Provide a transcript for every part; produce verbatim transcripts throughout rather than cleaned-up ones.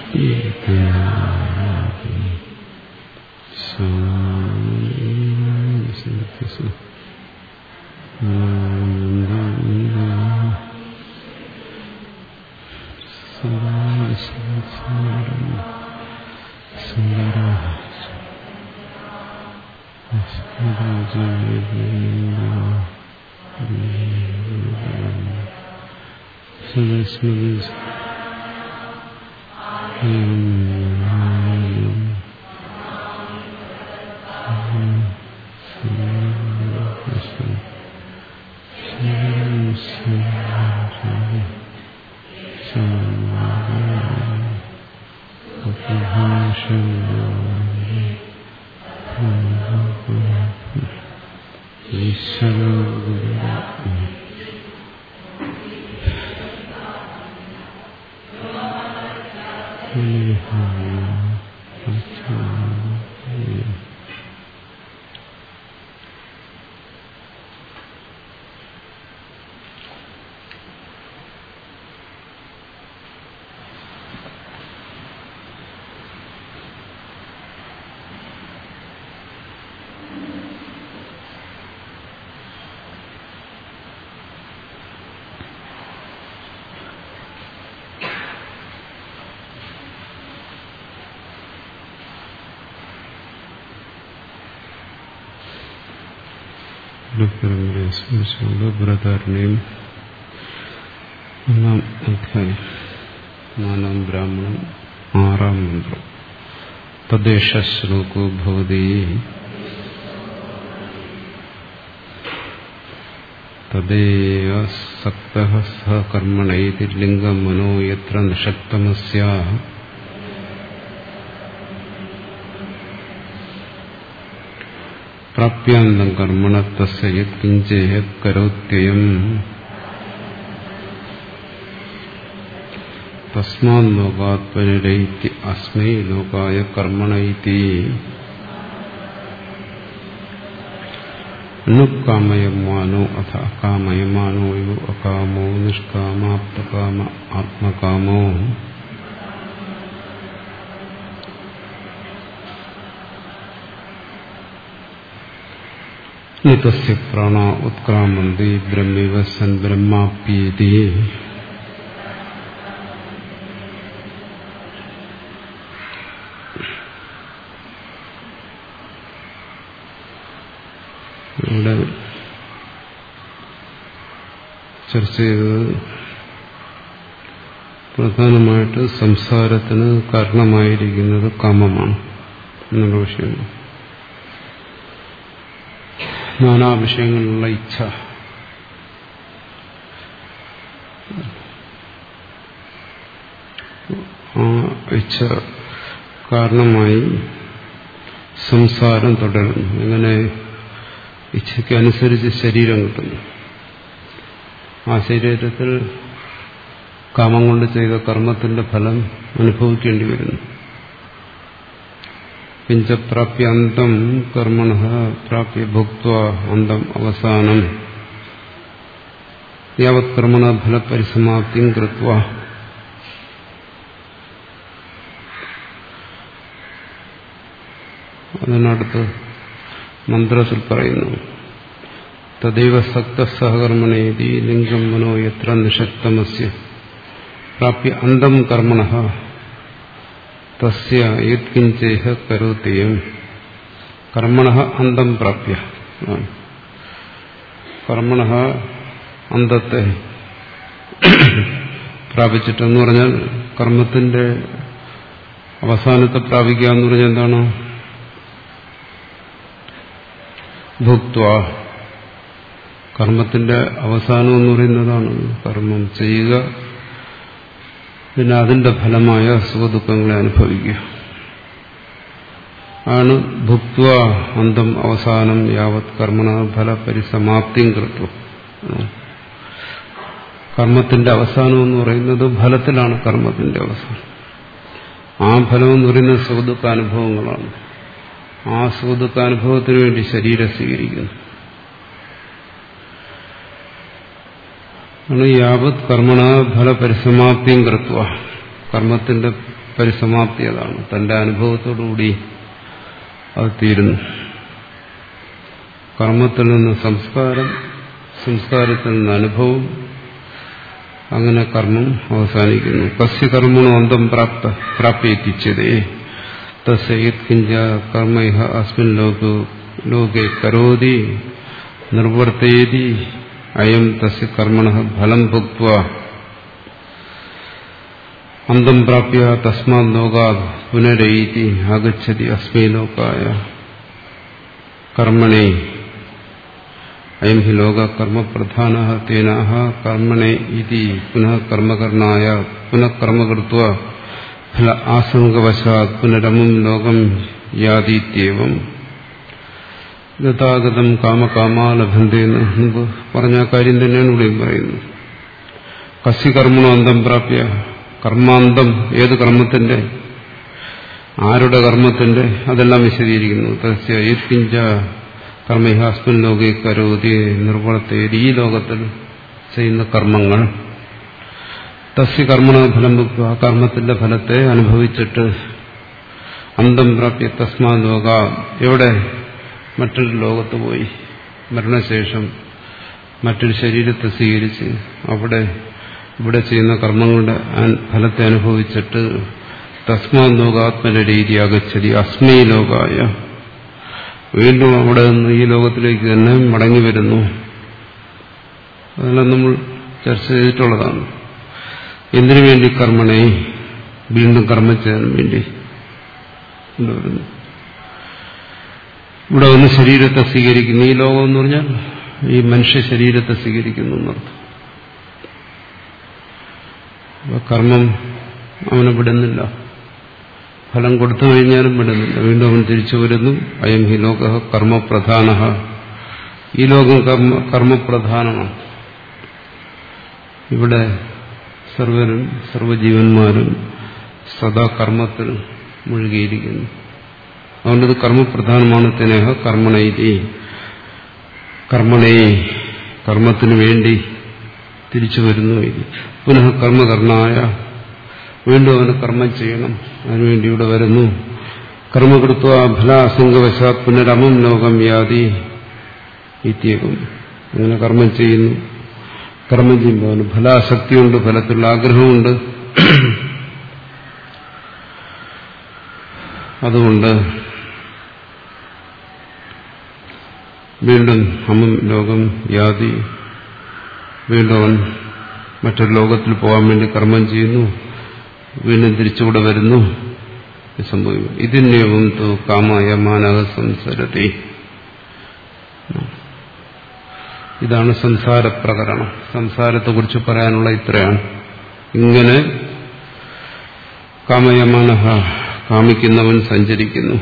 പരമ്പരയെ സ്മരിച്ചുകൊണ്ട് ബൃഹദാരണ്യം ഒന്നാം അധ്യായം നാലാം ബ്രാഹ്മണം ആറാം മന്ത്രം. തദ്ദേശ ശ്ലോകോ ഭവതി തദേവ സക്തഃ സ കർമ്മണൈതി ലിംഗം മനോ യത്ര നിഷക്തമസ്യാഃ പ്രാപ്യാന്തം കർമ്മണ തസ്യ യത് കിഞ്ചേഹ കരോത്യയം തസ്മാത് ലോകാത് പരിരൈതി അസ്മൈ ലോകായ കർമ്മണൈതി അനുകാമയമാനോ അഥ അകാമയമാനോ യോ അകാമോ നിഷ്കാമാപ്തകാമ ആത്മകാമോ തസ്യ പ്രാണ ഉത്ക്രാമന്തി ബ്രഹ്മൈവ സൻ ബ്രഹ്മാപ്യേതി. ഇവിടെ ചർച്ച ചെയ്തത് പ്രധാനമായിട്ട് സംസാരത്തിന് കാരണമായിരിക്കുന്നത് കാമമാണ് എന്നുള്ള വിഷയമാണ്. നാനാ വിഷയങ്ങളിലുള്ള ഇച്ഛ, ആ ഇച്ഛ കാരണമായി സംസാരം തുടരുന്നു. എങ്ങനെ ഇച്ഛയ്ക്കനുസരിച്ച് ശരീരം കിട്ടുന്നു. ആ ശരീരത്തിൽ കാമം കൊണ്ട് ചെയ്ത കർമ്മത്തിന്റെ ഫലം അനുഭവിക്കേണ്ടി വരുന്നു. കിഞ്ചപ്രാപ്യ അന്തം കർമ്മണഃ പ്രാപ്യ ഭുക്ത്വ അന്തം അവസാനം യാവത് കർമ്മണ ഫലപരിസമാപ്തിം കൃത്വ. അതിനടുത്ത് മന്ത്രത്തിൽ പറയുന്നു തദൈവ സക്തഃ സഹകർമ്മണേതി ലിംഗം മനോ യത്ര നിഷക്തമസ്യ പ്രാപ്യ അന്തം കർമ്മണഃ തസ്യ യത് കിഞ്ചേഹ കരോത്യയം. കർമ്മണഃ അന്തം പ്രാപ്യ, കർമ്മണഃ അന്തത്തെ പ്രാപിച്ചിട്ടെന്ന് പറഞ്ഞാൽ കർമ്മത്തിന്റെ അവസാനത്തെ പ്രാപിക്കുക എന്ന് പറഞ്ഞാൽ എന്താണ്? ഭുക്ത്വ. കർമ്മത്തിന്റെ അവസാനം എന്ന് പറയുന്നതാണ് കർമ്മം ചെയ്യുക, പിന്നെ അതിന്റെ ഫലമായ സുഖദുഃഖങ്ങളെ അനുഭവിക്കുക ആണ് ഭുക്ത്വ അന്തം അവസാനം യാവത് കർമ്മണ ഫലപരിസമാപ്തിം കൃത്വ. കർമ്മത്തിന്റെ അവസാനം എന്ന് പറയുന്നത് ഫലത്തിലാണ്. കർമ്മത്തിന്റെ അവസാനം ആ ഫലം എന്ന് പറയുന്നത് സുഖദുഃഖാനുഭവങ്ങളാണ്. ആ സുഖദുഃഖാനുഭവത്തിന് വേണ്ടി ശരീരം സ്വീകരിക്കുന്നു. യാവത് കർമ്മണ ഫലപരിസമാപ്തിം കൃത്വ. കർമ്മത്തിന്റെ പരിസമാപ്തി അതാണ്. തന്റെ അനുഭവത്തോടുകൂടി അത് തീരുന്നു. കർമ്മത്തിൽ നിന്ന് സംസ്കാരം, സംസ്കാരത്തിൽ നിന്ന് അനുഭവം, അങ്ങനെ കർമ്മം അവസാനിക്കുന്നു. കസ്യ കർമ്മണോ അന്തം പ്രാപ്ത പ്രാപ്യത്തിച്ചതേ തസ്യകിഞ്ച കർമ്മ ഇഹ അസ്മിൻ ലോകോ ലോകേ കരോതി നിർവർത്തേതി അയം തസ്യ കർമ്മണഃ ഫലം ഭുക്ത്വാ അന്തം പ്രാപ്യ തസ്മാത് ലോകാത് പുനരൈതി ആഗച്ഛതി അസ്മൈ ലോകായ കർമ്മണേ അയം ഹി ലോക കർമ്മപ്രധാനഃ തേനാഹ കർമ്മണേ ഇതി പുനഃ കർമ്മകർണായ പുനഃ കർമ്മ കൃത്വാ ഫല ആസംഗവശാത് പുനരമും ലോകം യാതീത്യേവം ഗതാഗതം കാമകാമാ ലഭന്തി എന്ന് മുമ്പ് പറഞ്ഞ കാര്യം തന്നെയാണ് ഇവിടെയും പറയുന്നത്. കസ്യ കർമ്മണോ അന്തം പ്രാപ്യ, കർമാന്തം ഏത് കർമ്മത്തിന്റെ, ആരുടെ കർമ്മത്തിന്റെ, അതെല്ലാം വിശദീകരിക്കുന്നു. തസ്യ യത്കിഞ്ച കർമ്മഹാസ്മിൻ ലോകേ കരോതി നിർവർത്തേതി, ഈ ലോകത്തിൽ ചെയ്യുന്ന കർമ്മങ്ങൾ, തസ്യ കർമ്മണ ഫലം ഭുക്ത്വ, ആ കർമ്മത്തിന്റെ ഫലത്തെ അനുഭവിച്ചിട്ട് അന്തം പ്രാപ്യ തസ്മാ ലോക, എവിടെ, മറ്റൊരു ലോകത്ത് പോയി മരണശേഷം മറ്റൊരു ശരീരത്തെ സ്വീകരിച്ച് അവിടെ ഇവിടെ ചെയ്യുന്ന കർമ്മങ്ങളുടെ ഫലത്തെ അനുഭവിച്ചിട്ട് തസ്മാ ലോകാത്മന രീതി അഗച്ഛതി അസ്മൈ ലോകായ, വീണ്ടും അവിടെ നിന്ന് ഈ ലോകത്തിലേക്ക് തന്നെ മടങ്ങി വരുന്നു. അതെല്ലാം നമ്മൾ ചർച്ച ചെയ്തിട്ടുള്ളതാണ്. എന്തിനു വേണ്ടി? കർമ്മണേ, വീണ്ടും കർമ്മം ചെയ്യാൻ വേണ്ടി വരുന്നു. ഇവിടെ ഒന്ന് ശരീരത്തെ സ്വീകരിക്കുന്നു. ഈ ലോകം എന്ന് പറഞ്ഞാൽ ഈ മനുഷ്യ ശരീരത്തെ സ്വീകരിക്കുന്നു എന്നർത്ഥം. കർമ്മം അവനെ വിടുന്നില്ല, ഫലം കൊടുത്തു കഴിഞ്ഞാലും വിടുന്നില്ല. വീണ്ടും അവൻ തിരിച്ചു വരുന്നു. അയം ഹി ലോക കർമ്മപ്രധാന, ഈ ലോകം കർമ്മ കർമ്മപ്രധാനമാണ്. ഇവിടെ സർവരും സർവജീവന്മാരും സദാ കർമ്മത്തിൽ മുഴുകിയിരിക്കുന്നു. അതുകൊണ്ടത് കർമ്മപ്രധാനമാണ്. തനേഹ കർമ്മണൈതി, കർമ്മണേ, കർമ്മത്തിനു വേണ്ടി തിരിച്ചു വരുന്നു. പുനഃ കർമ്മകർണായ, വീണ്ടും അവന് കർമ്മം ചെയ്യണം, അതിനുവേണ്ടി ഇവിടെ വരുന്നു. കർമ്മകൃത്വ ഫലാസംഗവശാത് പുനരമം ലോകം യാതി ഇത്യേകം, അങ്ങനെ കർമ്മം ചെയ്യുന്നു. കർമ്മം ചെയ്യുമ്പോൾ അവന് ഫലാസക്തിയുണ്ട്, ഫലത്തിലുള്ള ആഗ്രഹമുണ്ട്. അതുകൊണ്ട് വീണ്ടും അമം ലോകം യാതി, വീണ്ടും അവൻ മറ്റൊരു ലോകത്തിൽ പോകാൻ വേണ്ടി കർമ്മം ചെയ്യുന്നു. വീണ്ടും തിരിച്ചുകൂടെ വരുന്നു. സംഭവിക്കും. ഇതിന്യവും തോ കാമായ മാനവ സംസരതി. ഇതാണ് സംസാരപ്രകരണം. സംസാരത്തെക്കുറിച്ച് പറയാനുള്ള ഇത്രയാണ്. ഇങ്ങനെ കാമയമാനഹ, കാമിക്കുന്നവൻ സഞ്ചരിക്കുന്നു.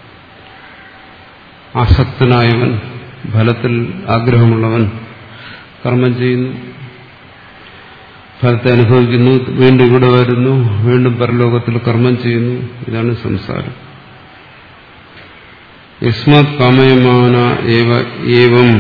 ആസക്തനായവൻ, ഫലത്തിൽ ആഗ്രഹമുള്ളവൻ കർമ്മം ചെയ്യുന്നു, ഫലത്തെ അനുഭവിക്കുന്നു, വീണ്ടും ഇവിടെ വരുന്നു, വീണ്ടും പരലോകത്തിൽ കർമ്മം ചെയ്യുന്നു. ഇതാണ് സംസാരം. യസ്മാത് കാമയമാന ഏവം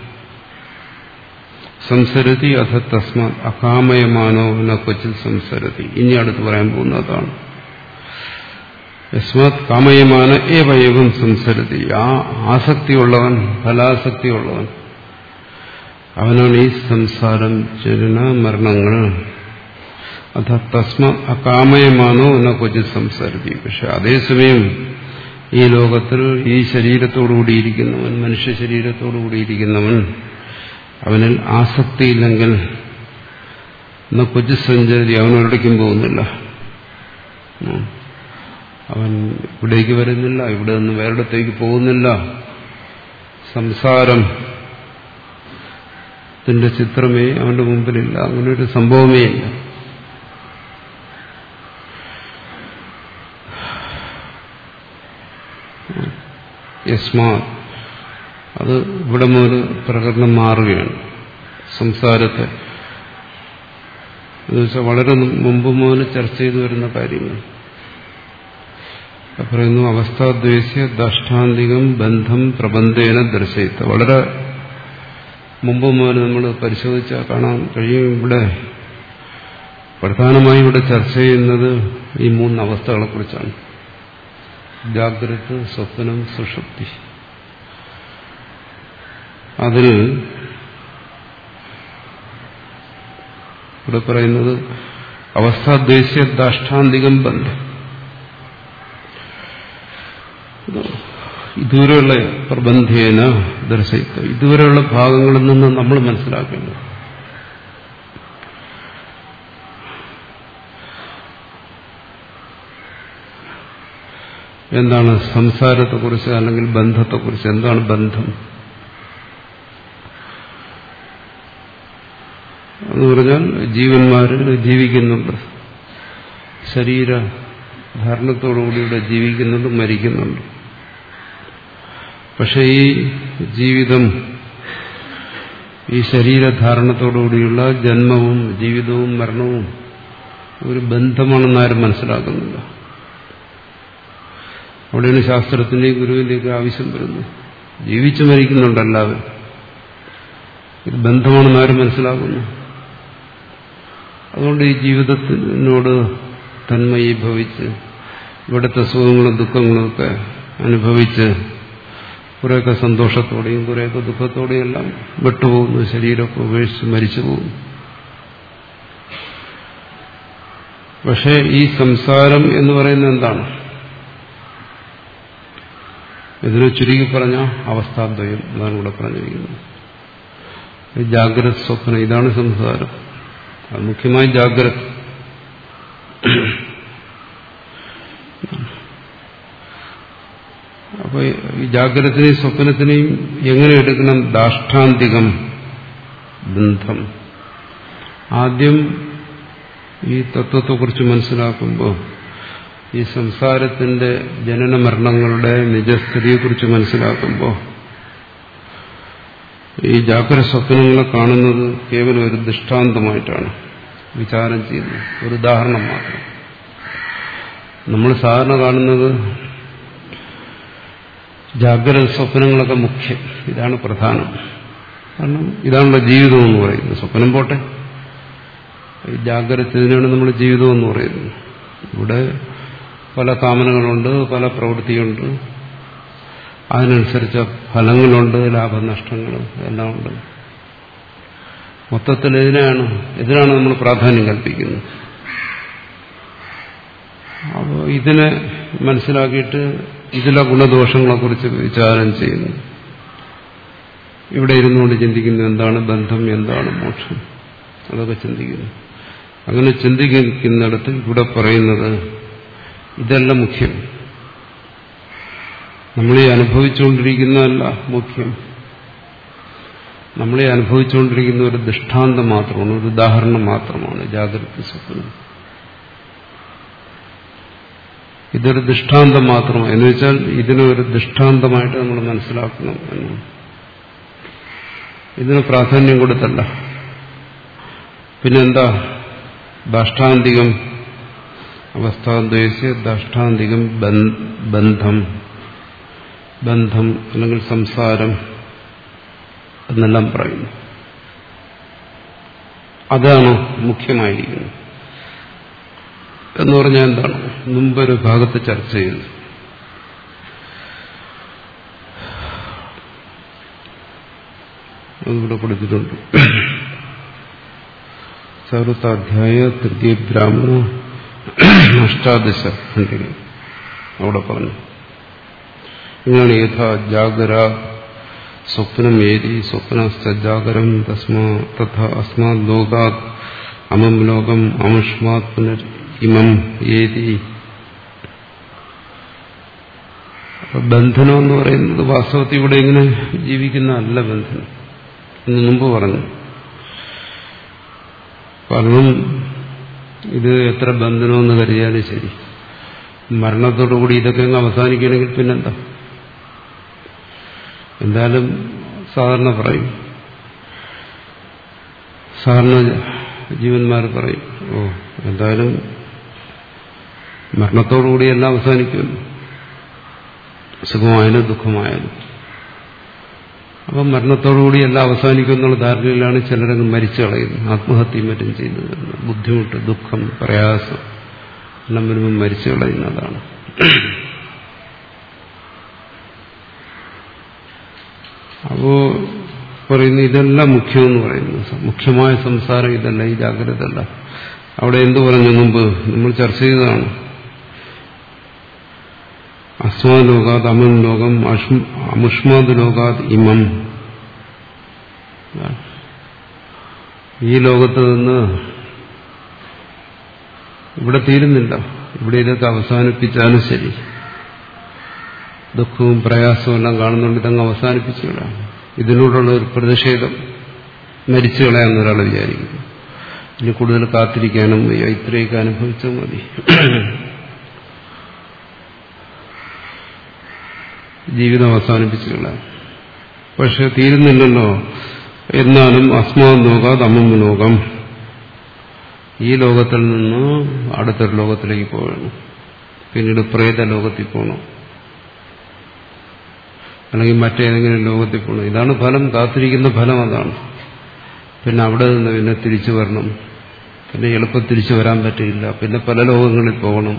സംസരതി അഥ തസ്മാത് അകാമയമാനോ ന ക്വചിത് സംസരതി. ഇനി അടുത്ത് പറയാൻ പോകുന്നതാണ്. യസ്മാത് കാമയമാന ഏവ ഏവം സംസരതി, ആ ആസക്തിയുള്ളവൻ, ഫലാസക്തിയുള്ളവൻ, അവനാണ് ഈ സംസാരം, ജനന മരണങ്ങൾ. അഥ തസ്മാത് അകാമയമാനോ ന ക്വചിത് സംസരതി. പക്ഷെ അതേസമയം ഈ ലോകത്തിൽ ഈ ശരീരത്തോടുകൂടിയിരിക്കുന്നവൻ, മനുഷ്യ ശരീരത്തോടുകൂടിയിരിക്കുന്നവൻ, അവനിൽ ആസക്തിയില്ലെങ്കിൽ ന ക്വചിത് സഞ്ചരതി, അവനൊരിടയ്ക്കും പോകുന്നില്ല. അവൻ ഇവിടേക്ക് വരുന്നില്ല, ഇവിടെ നിന്ന് വേറിടത്തേക്ക് പോകുന്നില്ല. സംസാരം ത്തിന്റെ ചിത്രമേ അവന്റെ മുമ്പിലില്ല, അങ്ങനെ ഒരു സംഭവമേ ഇല്ല. യസ്മാ, അത് ഇവിടെ മുതൽ പ്രകടനം മാറുകയാണ്. സംസാരത്തെ എന്നുവെച്ചാൽ വളരെ മുമ്പ് മുതൽ ചർച്ച ചെയ്തു വരുന്ന കാര്യങ്ങൾ പറയുന്നു. അവസ്ഥാദ്വേഷ്യ ദാഷ്ടാന്തികം ബന്ധം പ്രബന്ധേന ദർശയിത്ത, വളരെ മുമ്പ് മുതൽ നമ്മൾ പരിശോധിച്ചാൽ കാണാൻ കഴിയും. ഇവിടെ പ്രധാനമായും ഇവിടെ ചർച്ച ചെയ്യുന്നത് ഈ മൂന്ന് അവസ്ഥകളെക്കുറിച്ചാണ്. ജാഗ്രത്, സ്വപ്നം, സുഷുപ്തി. അതിൽ ഇവിടെ പറയുന്നത് അവസ്ഥാദ്വേഷ്യ ദാഷ്ടാന്തികം ബന്ധം. ഇതുവരെയുള്ള പ്രബന്ധേന ദർശയിത്ത ഇതുവരെയുള്ള ഭാഗങ്ങളിൽ നിന്ന് നമ്മൾ മനസ്സിലാക്കേണ്ടത് എന്താണ് സംസാരത്തെക്കുറിച്ച് അല്ലെങ്കിൽ ബന്ധത്തെക്കുറിച്ച്. എന്താണ് ബന്ധം എന്ന് പറഞ്ഞാൽ ജീവന്മാർ ജീവിക്കുന്നുണ്ട്, ശരീരധാരണത്തോടുകൂടിയുടെ ജീവിക്കുന്നുണ്ട്, മരിക്കുന്നുണ്ട്. പക്ഷെ ഈ ജീവിതം, ഈ ശരീരധാരണത്തോടുകൂടിയുള്ള ജന്മവും ജീവിതവും മരണവും ഒരു ബന്ധമാണെന്ന് ആരും മനസ്സിലാക്കുന്നില്ല. അവിടെയാണ് ശാസ്ത്രത്തിന്റെയും ഗുരുവിന്റെയൊക്കെ ആവശ്യം വരുന്നത്. ജീവിച്ചു മരിക്കുന്നുണ്ട് എല്ലാവരും, ഇത് ബന്ധമാണെന്ന് ആരും മനസ്സിലാക്കുന്നു. അതുകൊണ്ട് ഈ ജീവിതത്തിനോട് തന്മയീഭവിച്ച് ഇവിടുത്തെ സുഖങ്ങളും ദുഃഖങ്ങളും ഒക്കെ അനുഭവിച്ച് കുറേയൊക്കെ സന്തോഷത്തോടെയും കുറേയൊക്കെ ദുഃഖത്തോടെയും എല്ലാം വിട്ടുപോകുന്നു, ശരീരമൊക്കെ ഉപേക്ഷിച്ച് മരിച്ചു പോകുന്നു. പക്ഷേ ഈ സംസാരം എന്ന് പറയുന്നത് എന്താണ്? ഇതിനെ ചുരുക്കി പറഞ്ഞ അവസ്ഥാദ്വയം എന്നാണ് ഇവിടെ പറഞ്ഞിരിക്കുന്നത്. ജാഗ്രത, സ്വപ്നം, ഇതാണ് സംസാരം. അത് മുഖ്യമായി ജാഗ്രത. അപ്പൊ ഈ ജാഗ്രതത്തിനെയും സ്വപ്നത്തിനെയും എങ്ങനെ എടുക്കണം? ദാഷ്ടാന്തികം ബന്ധം. ആദ്യം ഈ തത്വത്തെക്കുറിച്ച് മനസ്സിലാക്കുമ്പോൾ ഈ സംസാരത്തിന്റെ ജനന മരണങ്ങളുടെ നിജസ്ഥിതിയെക്കുറിച്ച് മനസ്സിലാക്കുമ്പോൾ ഈ ജാഗ്രത സ്വപ്നങ്ങളെ കാണുന്നത് കേവലം ഒരു ദൃഷ്ടാന്തമായിട്ടാണ് വിചാരം ചെയ്യുന്നത്, ഒരു ഉദാഹരണം മാത്രം. നമ്മൾ സാധാരണ കാണുന്നത് ജാഗ്രത സ്വപ്നങ്ങളൊക്കെ മുഖ്യം, ഇതാണ് പ്രധാനം. കാരണം ഇതാണല്ലോ ജീവിതം എന്ന് പറയുന്നത്. സ്വപ്നം പോട്ടെ, ഈ ജാഗ്രത ഇതിനാണ് നമ്മൾ ജീവിതം എന്ന് പറയുന്നത്. ഇവിടെ പല കാമനകളുണ്ട്, പല പ്രവൃത്തിയുണ്ട്, അതിനനുസരിച്ച ഫലങ്ങളുണ്ട്, ലാഭനഷ്ടങ്ങൾ എല്ലാം ഉണ്ട്. മൊത്തത്തിൽ ഇതിനാണ് ഇതിനാണ് നമ്മൾ പ്രാധാന്യം കൽപ്പിക്കുന്നത്. അപ്പോൾ ഇതിനെ മനസ്സിലാക്കിയിട്ട് ഇതിലെ ഗുണദോഷങ്ങളെക്കുറിച്ച് വിചാരം ചെയ്യുന്നു. ഇവിടെ ഇരുന്നുകൊണ്ട് ചിന്തിക്കുന്നു എന്താണ് ബന്ധം, എന്താണ് മോക്ഷം, അതൊക്കെ ചിന്തിക്കുന്നു. അങ്ങനെ ചിന്തിക്കുന്നിടത്ത് ഇവിടെ പറയുന്നത് ഇതെല്ലാം മുഖ്യം, നമ്മളീ അനുഭവിച്ചുകൊണ്ടിരിക്കുന്നതല്ല മുഖ്യം. നമ്മളീ അനുഭവിച്ചുകൊണ്ടിരിക്കുന്ന ഒരു ദൃഷ്ടാന്തം മാത്രമാണ്, ഒരു ഉദാഹരണം മാത്രമാണ് ജാഗ്രത സ്വപ്നം. ഇതൊരു ദൃഷ്ടാന്തം മാത്രമാണ് എന്ന് വെച്ചാൽ ഇതിനൊരു ദൃഷ്ടാന്തമായിട്ട് നമ്മൾ മനസ്സിലാക്കണം എന്നാണ്. ഇതിന് പ്രാധാന്യം കൊടുത്തല്ല. പിന്നെന്താ? ദാഷ്ടാന്തികം അവസ്ഥാദ്വേഷ്യ ദാഷ്ടാന്തികം ബന്ധം, ബന്ധം അല്ലെങ്കിൽ സംസാരം എന്നെല്ലാം പറയുന്നു. അതാണ് മുഖ്യമായിരിക്കുന്നത്. എന്ന് പറഞ്ഞാൽ എന്താണ്? മുമ്പൊരു ഭാഗത്ത് ചർച്ച ചെയ്തു. അതിവിടെ കൊടുത്തിട്ടുണ്ട്. ചതുർത്ഥാധ്യായ തൃതീയ ബ്രാഹ്മണ അഷ്ടാദശ ഖണ്ഡിക അവിടെ പറഞ്ഞു. ഇങ്ങനെ യഥാ ജാഗര സ്വപ്നം ഏതി സ്വപ്നസ്ഥ ജാഗരം തസ്മാ തഥാ അസ്മാത് ലോകാത് അമം ലോകം അമുഷ്മാത് പുനർ ഇമം ഏതി. ബന്ധനം എന്ന് പറയുന്നത് വാസ്തവത്തിൽ ഇവിടെ ഇങ്ങനെ ജീവിക്കുന്നതല്ല ബന്ധനം എന്ന് മുമ്പ് പറഞ്ഞു. കാരണം ഇത് എത്ര ബന്ധനമെന്ന് കരുതിയാലും ശരി, മരണത്തോടുകൂടി ഇതൊക്കെ അങ്ങ് അവസാനിക്കണമെങ്കിൽ പിന്നെന്താ? എന്തായാലും സാധാരണ പറയും, സാധാരണ ജീവന്മാർ പറയും, ഓ എന്തായാലും മരണത്തോടുകൂടി എല്ലാം അവസാനിക്കുമല്ലോ, സുഖമായാലും ദുഃഖമായാലും. അപ്പം മരണത്തോടുകൂടി എല്ലാം അവസാനിക്കും എന്നുള്ള ധാരണയിലാണ് ചിലരങ്ങ് മരിച്ചു കളയുന്നത്. ആത്മഹത്യയും മറ്റും ചെയ്യുന്നത് ബുദ്ധിമുട്ട്, ദുഃഖം, പ്രയാസം എല്ലാം വരുമ്പം മരിച്ചു കളയുന്നതാണ്. അപ്പോ പറയുന്നു ഇതെല്ലാം മുഖ്യമെന്ന് പറയുന്നു. മുഖ്യമായ സംസാരം ഇതല്ല, ഈ ജാഗ്രത അല്ല. അവിടെ എന്തു പറഞ്ഞു മുമ്പ് നമ്മൾ ചർച്ച ചെയ്തതാണ്. അസ്മാലോകാത് അമം ലോകം അമുഷ്മാത് ലോകാത് ഇമം. ഈ ലോകത്ത് നിന്ന് ഇവിടെ തീരുന്നില്ല. ഇവിടെ ഇതൊക്കെ അവസാനിപ്പിച്ചാലും ശരി, ദുഃഖവും പ്രയാസവും എല്ലാം കാണുന്നുണ്ട്, ഇതങ്ങ് അവസാനിപ്പിച്ചുകളാം. ഇതിനോടുള്ള ഒരു പ്രതിഷേധം മരിച്ചു കളയാമെന്ന് ഒരാൾ വിചാരിക്കുന്നു. ഇനി കൂടുതൽ കാത്തിരിക്കാനും വയ്യ, ഇത്രയൊക്കെ അനുഭവിച്ചാൽ മതി, ജീവിതം അവസാനിപ്പിച്ചു കളയാം. പക്ഷെ തീരുന്നില്ലല്ലോ. എന്നാലും അസ്മാത് ലോകാത് അമം ലോകം, ഈ ലോകത്തിൽ നിന്ന് അടുത്തൊരു ലോകത്തിലേക്ക് പോകണം, പിന്നീട് പ്രേത ലോകത്തിൽ പോകണം, അല്ലെങ്കിൽ മറ്റേതെങ്കിലും ലോകത്തിൽ പോകണം. ഇതാണ് ഫലം, കാത്തിരിക്കുന്ന ഫലം അതാണ്. പിന്നെ അവിടെ നിന്ന് പിന്നെ തിരിച്ചു വരണം, പിന്നെ എളുപ്പം തിരിച്ചു വരാൻ പറ്റില്ല, പിന്നെ പല ലോകങ്ങളിൽ പോകണം.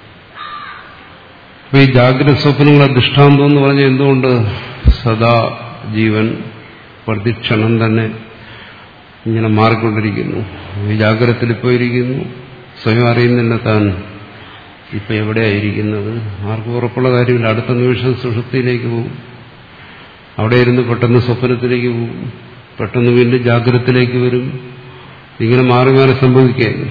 അപ്പൊ ഈ ജാഗ്രത സ്വപ്നങ്ങളെ ദൃഷ്ടാന്തം എന്ന് പറഞ്ഞാൽ എന്തുകൊണ്ട് സദാ ജീവൻ പ്രതിക്ഷണം തന്നെ ഇങ്ങനെ മാറിക്കൊണ്ടിരിക്കുന്നു. ഈ ജാഗ്രതത്തിൽ പോയിരിക്കുന്നു, സ്വയം അറിയുന്നില്ല താൻ ഇപ്പൊ എവിടെയായിരിക്കുന്നത്. ആർക്കും ഉറപ്പുള്ള കാര്യമില്ല. അടുത്ത നിമിഷം സുഷുപ്തിയിലേക്ക് പോകും, അവിടെ ഇരുന്ന് പെട്ടെന്ന് സ്വപ്നത്തിലേക്ക് പോകും, പെട്ടെന്ന് വീണ്ടും ജാഗ്രതത്തിലേക്ക് വരും. ഇങ്ങനെ മാറി മാറി സംഭവിക്കുകയാണ്.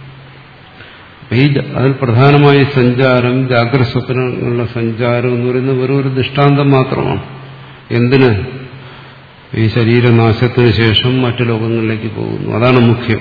ഈ അതിൽ പ്രധാനമായ സഞ്ചാരം, ജാഗ്രത സ്വപ്നങ്ങളുടെ സഞ്ചാരം എന്ന് പറയുന്നത് വെറും ഒരു ദൃഷ്ടാന്തം മാത്രമാണ്. എന്തിന്? ഈ ശരീരനാശത്തിന് ശേഷം മറ്റു ലോകങ്ങളിലേക്ക് പോകുന്നു, അതാണ് മുഖ്യം.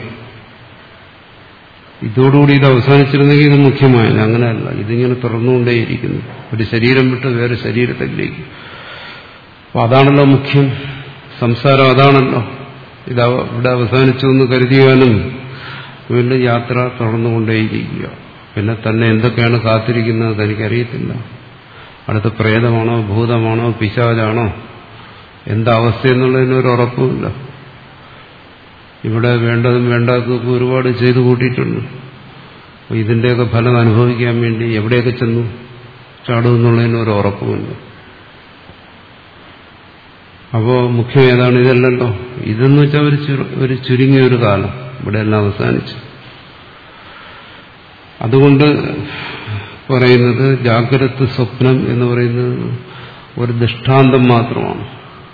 ഇതോടുകൂടി ഇത് അവസാനിച്ചിരുന്നെങ്കിൽ ഇത് മുഖ്യമായില്ല. അങ്ങനെയല്ല, ഇതിങ്ങനെ തുറന്നുകൊണ്ടേയിരിക്കുന്നു, ഒരു ശരീരം വിട്ട് വേറെ ശരീരത്തിലേക്ക്. അപ്പൊ അതാണല്ലോ മുഖ്യം, സംസാരം അതാണല്ലോ. ഇത് ഇവിടെ അവസാനിച്ചു എന്ന് കരുതിയാലും വീണ്ടും യാത്ര തുടർന്നുകൊണ്ടേയിരിക്കുക. പിന്നെ തന്നെ എന്തൊക്കെയാണ് കാത്തിരിക്കുന്നത് തനിക്കറിയത്തില്ല. അടുത്ത പ്രേതമാണോ, ഭൂതമാണോ, പിശാചാണോ, എന്താ അവസ്ഥയെന്നുള്ളതിനൊരു ഉറപ്പുമില്ല. ഇവിടെ വേണ്ടതും വേണ്ടാത്തതൊക്കെ ഒരുപാട് ചെയ്തു കൂട്ടിയിട്ടുണ്ട്. ഇതിന്റെയൊക്കെ ഫലം അനുഭവിക്കാൻ വേണ്ടി എവിടെയൊക്കെ ചെന്നു ചാടുമെന്നുള്ളതിനൊരു ഉറപ്പുമില്ല. അപ്പോ മുഖ്യം ഏതാണ്? ഇതല്ലല്ലോ. ഇതെന്ന് വെച്ചാൽ ഒരു ഒരു ചുരുങ്ങിയ ഒരു കാലം ഇവിടെ എല്ലാം അവസാനിച്ചു. അതുകൊണ്ട് പറയുന്നത് ജാഗ്രത സ്വപ്നം എന്ന് പറയുന്നത് ഒരു ദൃഷ്ടാന്തം മാത്രമാണ്.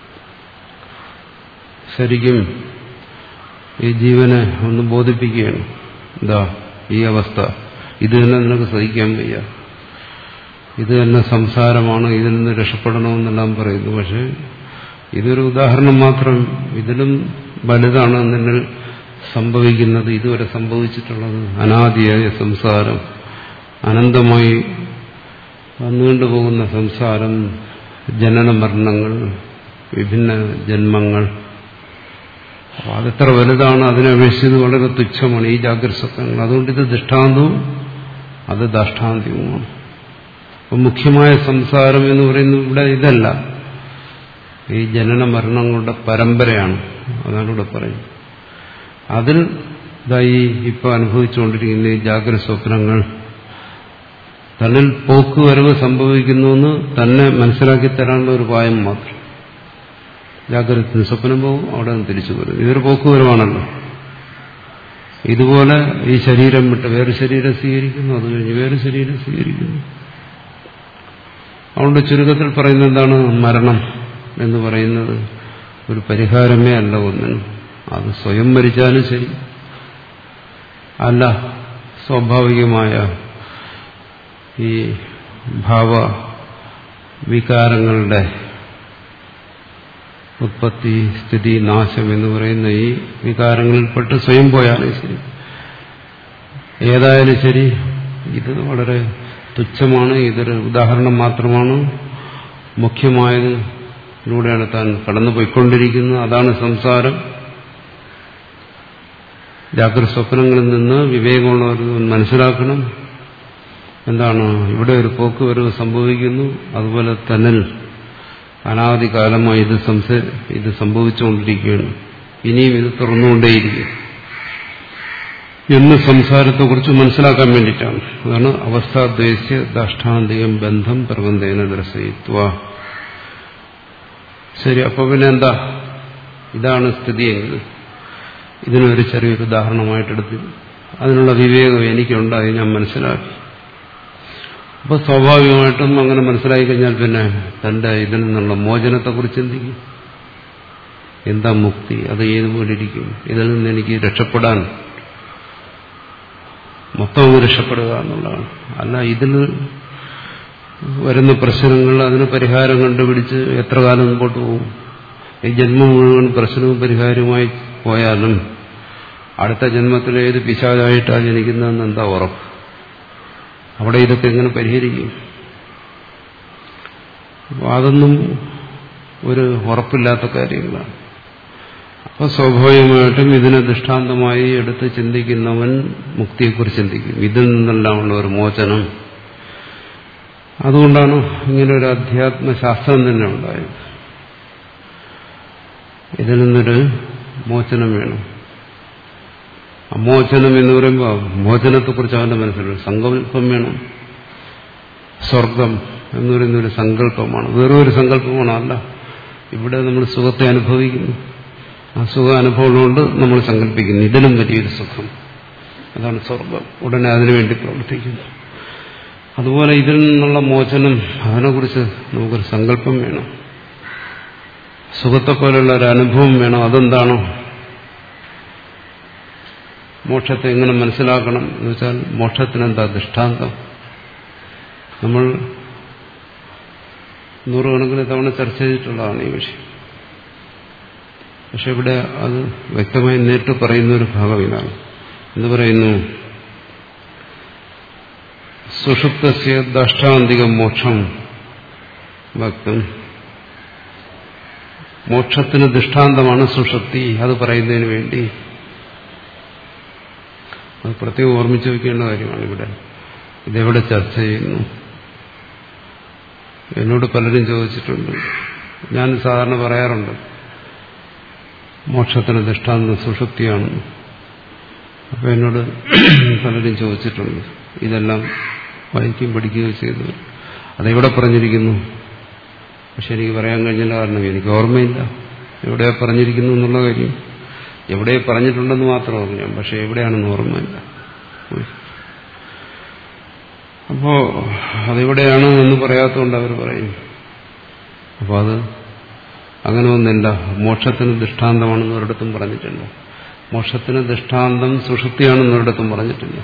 ശരിക്കും ഈ ജീവനെ ഒന്ന് ബോധിപ്പിക്കുകയാണ്. എന്താ ഈ അവസ്ഥ, ഇത് തന്നെ നിനക്ക് സഹിക്കാൻ വയ്യ, ഇത് തന്നെ സംസാരമാണ്, ഇതിൽ നിന്ന് രക്ഷപ്പെടണമെന്നെല്ലാം പറയുന്നു. പക്ഷെ ഇതൊരു ഉദാഹരണം മാത്രം. ഇതിലും വലുതാണ് നിന്നിൽ സംഭവിക്കുന്നത്, ഇതുവരെ സംഭവിച്ചിട്ടുള്ളത്. അനാദിയായ സംസാരം, അനന്തമായി നീണ്ടുപോകുന്ന സംസാരം, ജനന മരണങ്ങൾ, വിഭിന്ന ജന്മങ്ങൾ. അപ്പോൾ അതെത്ര വലുതാണ്, അതിനെ അപേക്ഷിച്ചത് വളരെ തുച്ഛമാണ് ഈ ജാഗ്രത സ്വപ്നങ്ങൾ. അതുകൊണ്ട് ഇത് ദൃഷ്ടാന്തവും അത് ദാഷ്ടാന്ത്യവുമാണ്. അപ്പം മുഖ്യമായ സംസാരം എന്ന് പറയുന്നത് ഇവിടെ ഇതല്ല, ഈ ജനന മരണങ്ങളുടെ പരമ്പരയാണ്. അതാണ് ഇവിടെ പറയുന്നത്. അതിൽ ഇതായി ഇപ്പോൾ അനുഭവിച്ചുകൊണ്ടിരിക്കുന്ന ഈ ജാഗ്രത സ്വപ്നങ്ങൾ തന്നിൽ പോക്കുവരവ് സംഭവിക്കുന്നുവെന്ന് തന്നെ മനസ്സിലാക്കി തരാനുള്ള ഒരു ഉപായം മാത്രം. ജാഗ്രതത്തിന് സ്വപ്നം പോകും, അവിടെ നിന്ന് തിരിച്ചു വരും. ഇതൊരു പോക്കുവരവാണല്ലോ. ഇതുപോലെ ഈ ശരീരം വിട്ട് വേറെ ശരീരം സ്വീകരിക്കുന്നു, അത് കഴിഞ്ഞ് വേറെ ശരീരം സ്വീകരിക്കുന്നു. അതുകൊണ്ട് ചുരുക്കത്തിൽ പറയുന്നത് എന്താണ്? മരണം എന്ന് പറയുന്നത് ഒരു പരിഹാരമേ അല്ല ഒന്നിനും. അത് സ്വയം മരിച്ചാലും ശരി, അല്ല സ്വാഭാവികമായ ഈ ഭാവ വികാരങ്ങളുടെ ഉത്പത്തി, സ്ഥിതി, നാശം എന്ന് പറയുന്ന ഈ വികാരങ്ങളിൽപ്പെട്ട് സ്വയം പോയാലും ശരി, ഏതായാലും ശരി, ഇത് വളരെ തുച്ഛമാണ്. ഇതൊരു ഉദാഹരണം മാത്രമാണ്. മുഖ്യമായതിലൂടെയാണ് താൻ കടന്നു പോയിക്കൊണ്ടിരിക്കുന്നത്. അതാണ് സംസാരം. ജാഗ്രത സ്വപ്നങ്ങളിൽ നിന്ന് വിവേകമുള്ളവർ മനസ്സിലാക്കണം. എന്താണ് ഇവിടെ ഒരു പോക്കുവരവ് സംഭവിക്കുന്നു, അതുപോലെ തന്നിൽ അനാദികാലമായി ഇത് സംസ ഇത് സംഭവിച്ചുകൊണ്ടിരിക്കുകയാണ്, ഇനിയും ഇത് തുറന്നുകൊണ്ടേയിരിക്കും എന്ന് സംസാരത്തെക്കുറിച്ച് മനസ്സിലാക്കാൻ വേണ്ടിയിട്ടാണ്. അതാണ് അവസ്ഥാദ്വൈസ്യ ദാഷ്ടാന്തികം ബന്ധം പ്രബന്ധേന ദർശയിത്വ. ശരി, അപ്പൊ പിന്നെ എന്താ, ഇതാണ് സ്ഥിതിയെങ്കിൽ ഇതിനൊരു ചെറിയൊരു ഉദാഹരണമായിട്ടെടുത്ത് അതിനുള്ള വിവേകം എനിക്കുണ്ട്, അത് ഞാൻ മനസ്സിലാക്കി. അപ്പൊ സ്വാഭാവികമായിട്ടും അങ്ങനെ മനസ്സിലാക്കി കഴിഞ്ഞാൽ പിന്നെ തന്റെ ഇതിൽ നിന്നുള്ള മോചനത്തെക്കുറിച്ച് ചിന്തിക്കും. എന്താ മുക്തി, അത് ഏതുപോലെ ഇരിക്കും, ഇതിൽ നിന്ന് എനിക്ക് രക്ഷപ്പെടാൻ, മൊത്തം രക്ഷപ്പെടുക എന്നുള്ളതാണ്. അല്ല ഇതിൽ വരുന്ന പ്രശ്നങ്ങൾ അതിന് പരിഹാരം കണ്ടുപിടിച്ച് എത്ര കാലം മുമ്പോട്ട് പോകും. ഈ ജന്മം മുഴുവൻ പ്രശ്നവും പരിഹാരവുമായി പോയാലും അടുത്ത ജന്മത്തിൽ ഏത് പിശാചായിട്ടാണ് ജനിക്കുന്നതെന്ന് എന്താ ഉറപ്പ്? അവിടെ ഇതൊക്കെ എങ്ങനെ പരിഹരിക്കും? അതൊന്നും ഒരു ഉറപ്പില്ലാത്ത കാര്യങ്ങളാണ്. അപ്പോൾ സ്വാഭാവികമായിട്ടും ഇതിനെ ദൃഷ്ടാന്തമായി എടുത്ത് ചിന്തിക്കുന്നവൻ മുക്തിയെക്കുറിച്ച് ചിന്തിക്കും, ഇതിൽ നിന്നെല്ലാമുള്ള ഒരു മോചനം. അതുകൊണ്ടാണ് ഇങ്ങനെ ഒരു അധ്യാത്മശാസ്ത്രം തന്നെ ഉണ്ടായത്. ഇതിൽ നിന്നൊരു മോചനം വേണം. അമോചനം എന്ന് പറയുമ്പോൾ മോചനത്തെക്കുറിച്ച് അവന്റെ മനസ്സിലുണ്ട്. സങ്കല്പം വേണം. സ്വർഗം എന്ന് പറയുന്നൊരു സങ്കല്പമാണ്, വേറൊരു ഒരു സങ്കല്പമാണ്. അല്ല, ഇവിടെ നമ്മൾ സുഖത്തെ അനുഭവിക്കുന്നു, ആ സുഖ അനുഭവം കൊണ്ട് നമ്മൾ സങ്കല്പിക്കുന്നു ഇതിലും വലിയൊരു സുഖം, അതാണ് സ്വർഗം. ഉടനെ അതിനുവേണ്ടി പ്രവർത്തിക്കുന്നു. അതുപോലെ ഇതിൽ നിന്നുള്ള മോചനം, അതിനെക്കുറിച്ച് നമുക്കൊരു സങ്കല്പം വേണം. സുഖത്തെ പോലുള്ള ഒരു അനുഭവം വേണം. അതെന്താണോ? മോക്ഷത്തെ എങ്ങനെ മനസ്സിലാക്കണം എന്ന് വെച്ചാൽ മോക്ഷത്തിനെന്താ ദൃഷ്ടാന്തം? നമ്മൾ നൂറുകണക്കിന് തവണ ചർച്ച ചെയ്തിട്ടുള്ളതാണ് ഈ വിഷയം. പക്ഷെ ഇവിടെ അത് വ്യക്തമായി നേരിട്ട് പറയുന്ന ഒരു ഭാഗം ഇതാണ്. എന്ന് പറയുന്നു, സുഷുപ്തസ്യ ദാഷ്ടാന്തികം മോക്ഷം ഭക്തം. മോക്ഷത്തിന് ദൃഷ്ടാന്തമാണ് സുഷുപ്തി. അത് പറയുന്നതിന് വേണ്ടി അത് പ്രത്യേകം ഓർമ്മിച്ചു വയ്ക്കേണ്ട കാര്യമാണ്. ഇവിടെ ഇതെവിടെ ചർച്ച ചെയ്യുന്നു? എന്നോട് പലരും ചോദിച്ചിട്ടുണ്ട്. ഞാൻ സാധാരണ പറയാറുണ്ട് മോക്ഷത്തിന് ദൃഷ്ടാന്തം സുഷുപ്തിയാണ്. അപ്പോൾ എന്നോട് പലരും ചോദിച്ചിട്ടുണ്ട്, ഇതെല്ലാം വായിക്കുകയും പഠിക്കുകയും ചെയ്തു അതെവിടെ പറഞ്ഞിരിക്കുന്നു? പക്ഷെ എനിക്ക് പറയാൻ കഴിഞ്ഞില്ല, കാരണം എനിക്ക് ഓർമ്മയില്ല എവിടെയാ പറഞ്ഞിരിക്കുന്നു എന്നുള്ള കാര്യം. എവിടെ പറഞ്ഞിട്ടുണ്ടെന്ന് മാത്രം ഓർമ്മയാണ്, പക്ഷെ എവിടെയാണെന്ന് ഓർമ്മയില്ല. അപ്പോ അതെവിടെയാണ് എന്ന് പറയാത്തതുകൊണ്ട് അവർ പറയും. അപ്പോൾ അത് അങ്ങനെ ഒന്നില്ല. മോക്ഷത്തിന് ദൃഷ്ടാന്തമാണെന്ന് ഒരിടത്തും പറഞ്ഞിട്ടില്ല. മോക്ഷത്തിന് ദൃഷ്ടാന്തം സുഷുപ്തിയാണെന്ന് ഒരിടത്തും പറഞ്ഞിട്ടില്ല.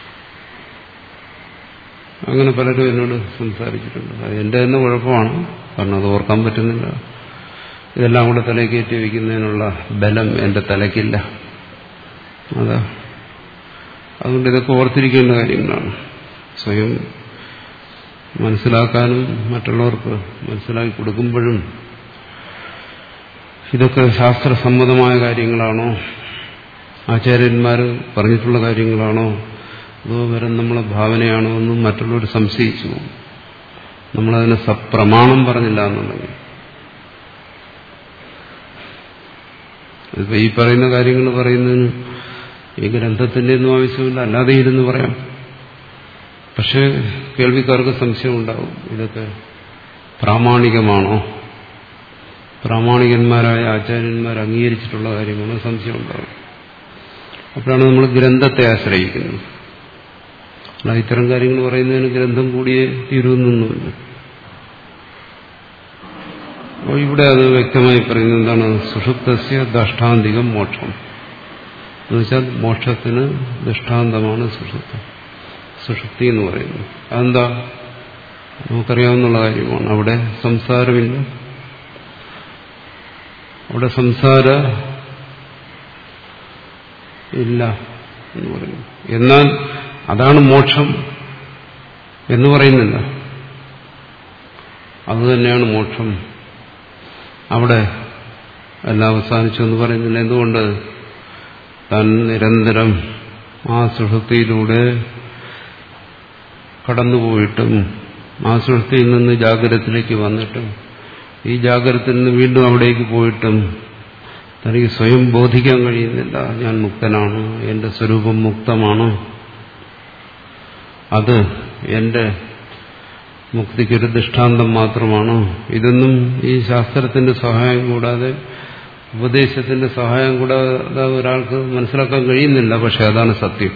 അങ്ങനെ പലരും എന്നോട് സംസാരിച്ചിട്ടുണ്ട്. അത് എൻ്റെ തന്നെ കുഴപ്പമാണ്, കാരണം അത് ഓർക്കാൻ പറ്റുന്നില്ല. ഇതെല്ലാം കൂടെ തലയിൽ കയറ്റി വയ്ക്കുന്നതിനുള്ള ബലം എൻ്റെ തലയ്ക്കില്ല. അതാ അതുകൊണ്ട് ഇതൊക്കെ ഓർത്തിരിക്കേണ്ട കാര്യങ്ങളാണ്. സ്വയം മനസ്സിലാക്കാനും മറ്റുള്ളവർക്ക് മനസ്സിലാക്കി കൊടുക്കുമ്പോഴും ഇതൊക്കെ ശാസ്ത്രസമ്മതമായ കാര്യങ്ങളാണോ, ആചാര്യന്മാർ പറഞ്ഞിട്ടുള്ള കാര്യങ്ങളാണോ, അതോ വരെ നമ്മളെ ഭാവനയാണോ എന്നും മറ്റുള്ളവർ സംശയിച്ചു പോകും. നമ്മളതിനെ സപ്രമാണം പറഞ്ഞില്ല എന്നുണ്ടെങ്കിൽ. ഇപ്പൊ ഈ പറയുന്ന കാര്യങ്ങൾ പറയുന്നതിന് ഈ ഗ്രന്ഥത്തിന്റെ ഒന്നും ആവശ്യമില്ല, അല്ലാതെ ഇരുന്ന് പറയാം. പക്ഷെ കേൾവിക്കാർക്ക് സംശയം ഉണ്ടാവും, ഇതൊക്കെ പ്രാമാണികമാണോ, പ്രാമാണികന്മാരായ ആചാര്യന്മാർ അംഗീകരിച്ചിട്ടുള്ള കാര്യമാണോ, സംശയം ഉണ്ടാവും. അപ്പോഴാണ് നമ്മൾ ഗ്രന്ഥത്തെ ആശ്രയിക്കുന്നത്. അല്ല, ഇത്തരം കാര്യങ്ങൾ പറയുന്നതിന് ഗ്രന്ഥം കൂടിയേ തീരുന്നൊന്നുമില്ല. അപ്പോൾ ഇവിടെ അത് വ്യക്തമായി പറയുന്നത് എന്താണ്? സുഷുപ്തസ്യ ദാഷ്ടാന്തികം മോക്ഷം എന്ന് വെച്ചാൽ മോക്ഷത്തിന് ദൃഷ്ടാന്തമാണ് സുഷുപ്തി. സുഷുപ്തി എന്ന് പറയുന്നത് അതെന്താ? നമുക്കറിയാവുന്ന കാര്യമാണ്. അവിടെ സംസാരമില്ല, അവിടെ സംസാര ഇല്ല എന്ന് പറയുന്നു. എന്നാൽ അതാണ് മോക്ഷം എന്ന് പറയുന്നില്ല. അതുതന്നെയാണ് മോക്ഷം. അവിടെ എല്ലാം അവസാനിച്ചു എന്ന് പറയുന്നില്ല. എന്തുകൊണ്ട്? താൻ നിരന്തരം ആ സുഷുപ്തിയിലൂടെ കടന്നുപോയിട്ടും ആ സുഷുപ്തിയിൽ നിന്ന് ജാഗ്രതത്തിലേക്ക് വന്നിട്ടും ഈ ജാഗ്രതത്തിൽ നിന്ന് വീണ്ടും അവിടേക്ക് പോയിട്ടും തനിക്ക് സ്വയം ബോധിക്കാൻ കഴിയുന്നില്ല. ഞാൻ മുക്തനാണ്, എന്റെ സ്വരൂപം മുക്തമാണ്, അത് എന്റെ മുക്തിക്കൊരു ദൃഷ്ടാന്തം മാത്രമാണ്. ഇതൊന്നും ഈ ശാസ്ത്രത്തിന്റെ സഹായം കൂടാതെ, ഉപദേശത്തിന്റെ സഹായം കൂടാതെ ഒരാൾക്ക് മനസ്സിലാക്കാൻ കഴിയുന്നില്ല. പക്ഷെ അതാണ് സത്യം.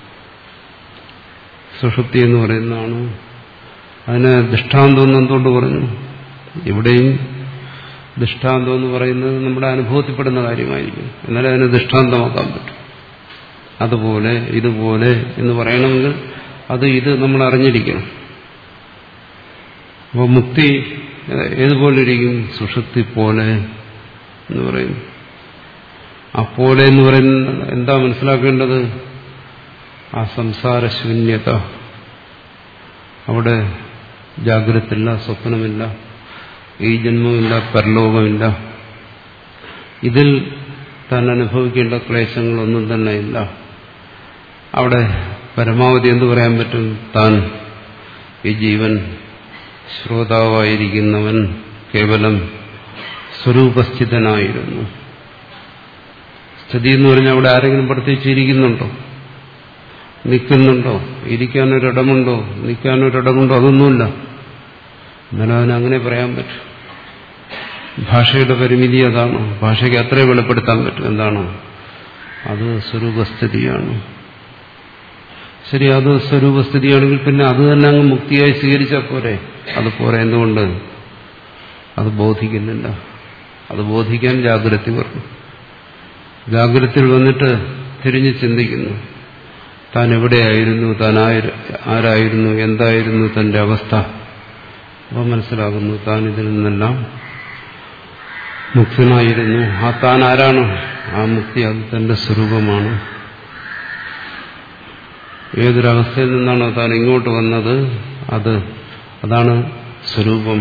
സുഷുപ്തി എന്ന് പറയുന്നതാണ്. അതിന് ദൃഷ്ടാന്തം എന്ന് എന്തുകൊണ്ട് പറഞ്ഞു? ഇവിടെയും ദൃഷ്ടാന്തം എന്ന് പറയുന്നത് നമ്മുടെ അനുഭവത്തിൽപ്പെടുന്ന കാര്യമായിരിക്കും. എന്നാലേ അതിനെ ദൃഷ്ടാന്തമാക്കാൻ പറ്റും. അതുപോലെ ഇതുപോലെ എന്ന് പറയണമെങ്കിൽ അത് ഇത് നമ്മൾ അറിഞ്ഞിരിക്കണം. അപ്പോൾ മുക്തി ഏതുപോലെ ഇരിക്കും? സുഷുപ്തി പോലെ എന്ന് പറയുന്നു. അപ്പോലെ എന്ന് പറയുന്നത് എന്താ മനസ്സിലാക്കേണ്ടത്? ആ സംസാരശൂന്യത. അവിടെ ജാഗ്രതയില്ല, സ്വപ്നമില്ല, ഈ ജന്മമില്ല, പരലോകമില്ല. ഇതിൽ താൻ അനുഭവിക്കേണ്ട ക്ലേശങ്ങളൊന്നും തന്നെ ഇല്ല. അവിടെ പരമാവധി എന്തു പറയാൻ പറ്റും? താൻ ഈ ജീവൻ ശ്രോതാവായിരിക്കുന്നവൻ കേവലം സ്വരൂപസ്ഥിതനായിരുന്നു. സ്ഥിതി എന്ന് പറഞ്ഞാൽ അവിടെ ആരെങ്കിലും പ്രത്യേകിച്ച് ഇരിക്കുന്നുണ്ടോ? നിൽക്കുന്നുണ്ടോ? ഇരിക്കാനൊരിടമുണ്ടോ? നിൽക്കാനൊരിടമുണ്ടോ? അതൊന്നുമില്ല. എന്നാലും അതിനങ്ങനെ പറയാൻ പറ്റും. ഭാഷയുടെ പരിമിതി അതാണ്. ഭാഷയ്ക്ക് അത്രേ വെളിപ്പെടുത്താൻ പറ്റും. എന്താണ്? അത് സ്വരൂപസ്ഥിതിയാണ്. ശരി, അത് സ്വരൂപസ്ഥിതിയാണെങ്കിൽ പിന്നെ അത് തന്നെ അങ്ങ് മുക്തിയായി സ്വീകരിച്ചാൽ പോരെ? അത് പോരെ. എന്തുകൊണ്ട്? അത് ബോധിക്കുന്നില്ല. അത് ബോധിക്കാൻ ജാഗ്രത വരണം. ജാഗ്രതയിൽ വന്നിട്ട് തിരിഞ്ഞ് ചിന്തിക്കുന്നു. താൻ എവിടെയായിരുന്നു, താൻ ആരായിരുന്നു, എന്തായിരുന്നു തന്റെ അവസ്ഥ. അപ്പോൾ മനസ്സിലാകുന്നു താൻ ഇതിൽ നിന്നെല്ലാം മുക്തനായിരുന്നു. ആ താൻ ആരാണ്? ആ മുക്തി അത് തന്റെ സ്വരൂപമാണ്. ഏതൊരവസ്ഥയിൽ നിന്നാണോ താൻ ഇങ്ങോട്ട് വന്നത്, അത് അതാണ് സ്വരൂപം.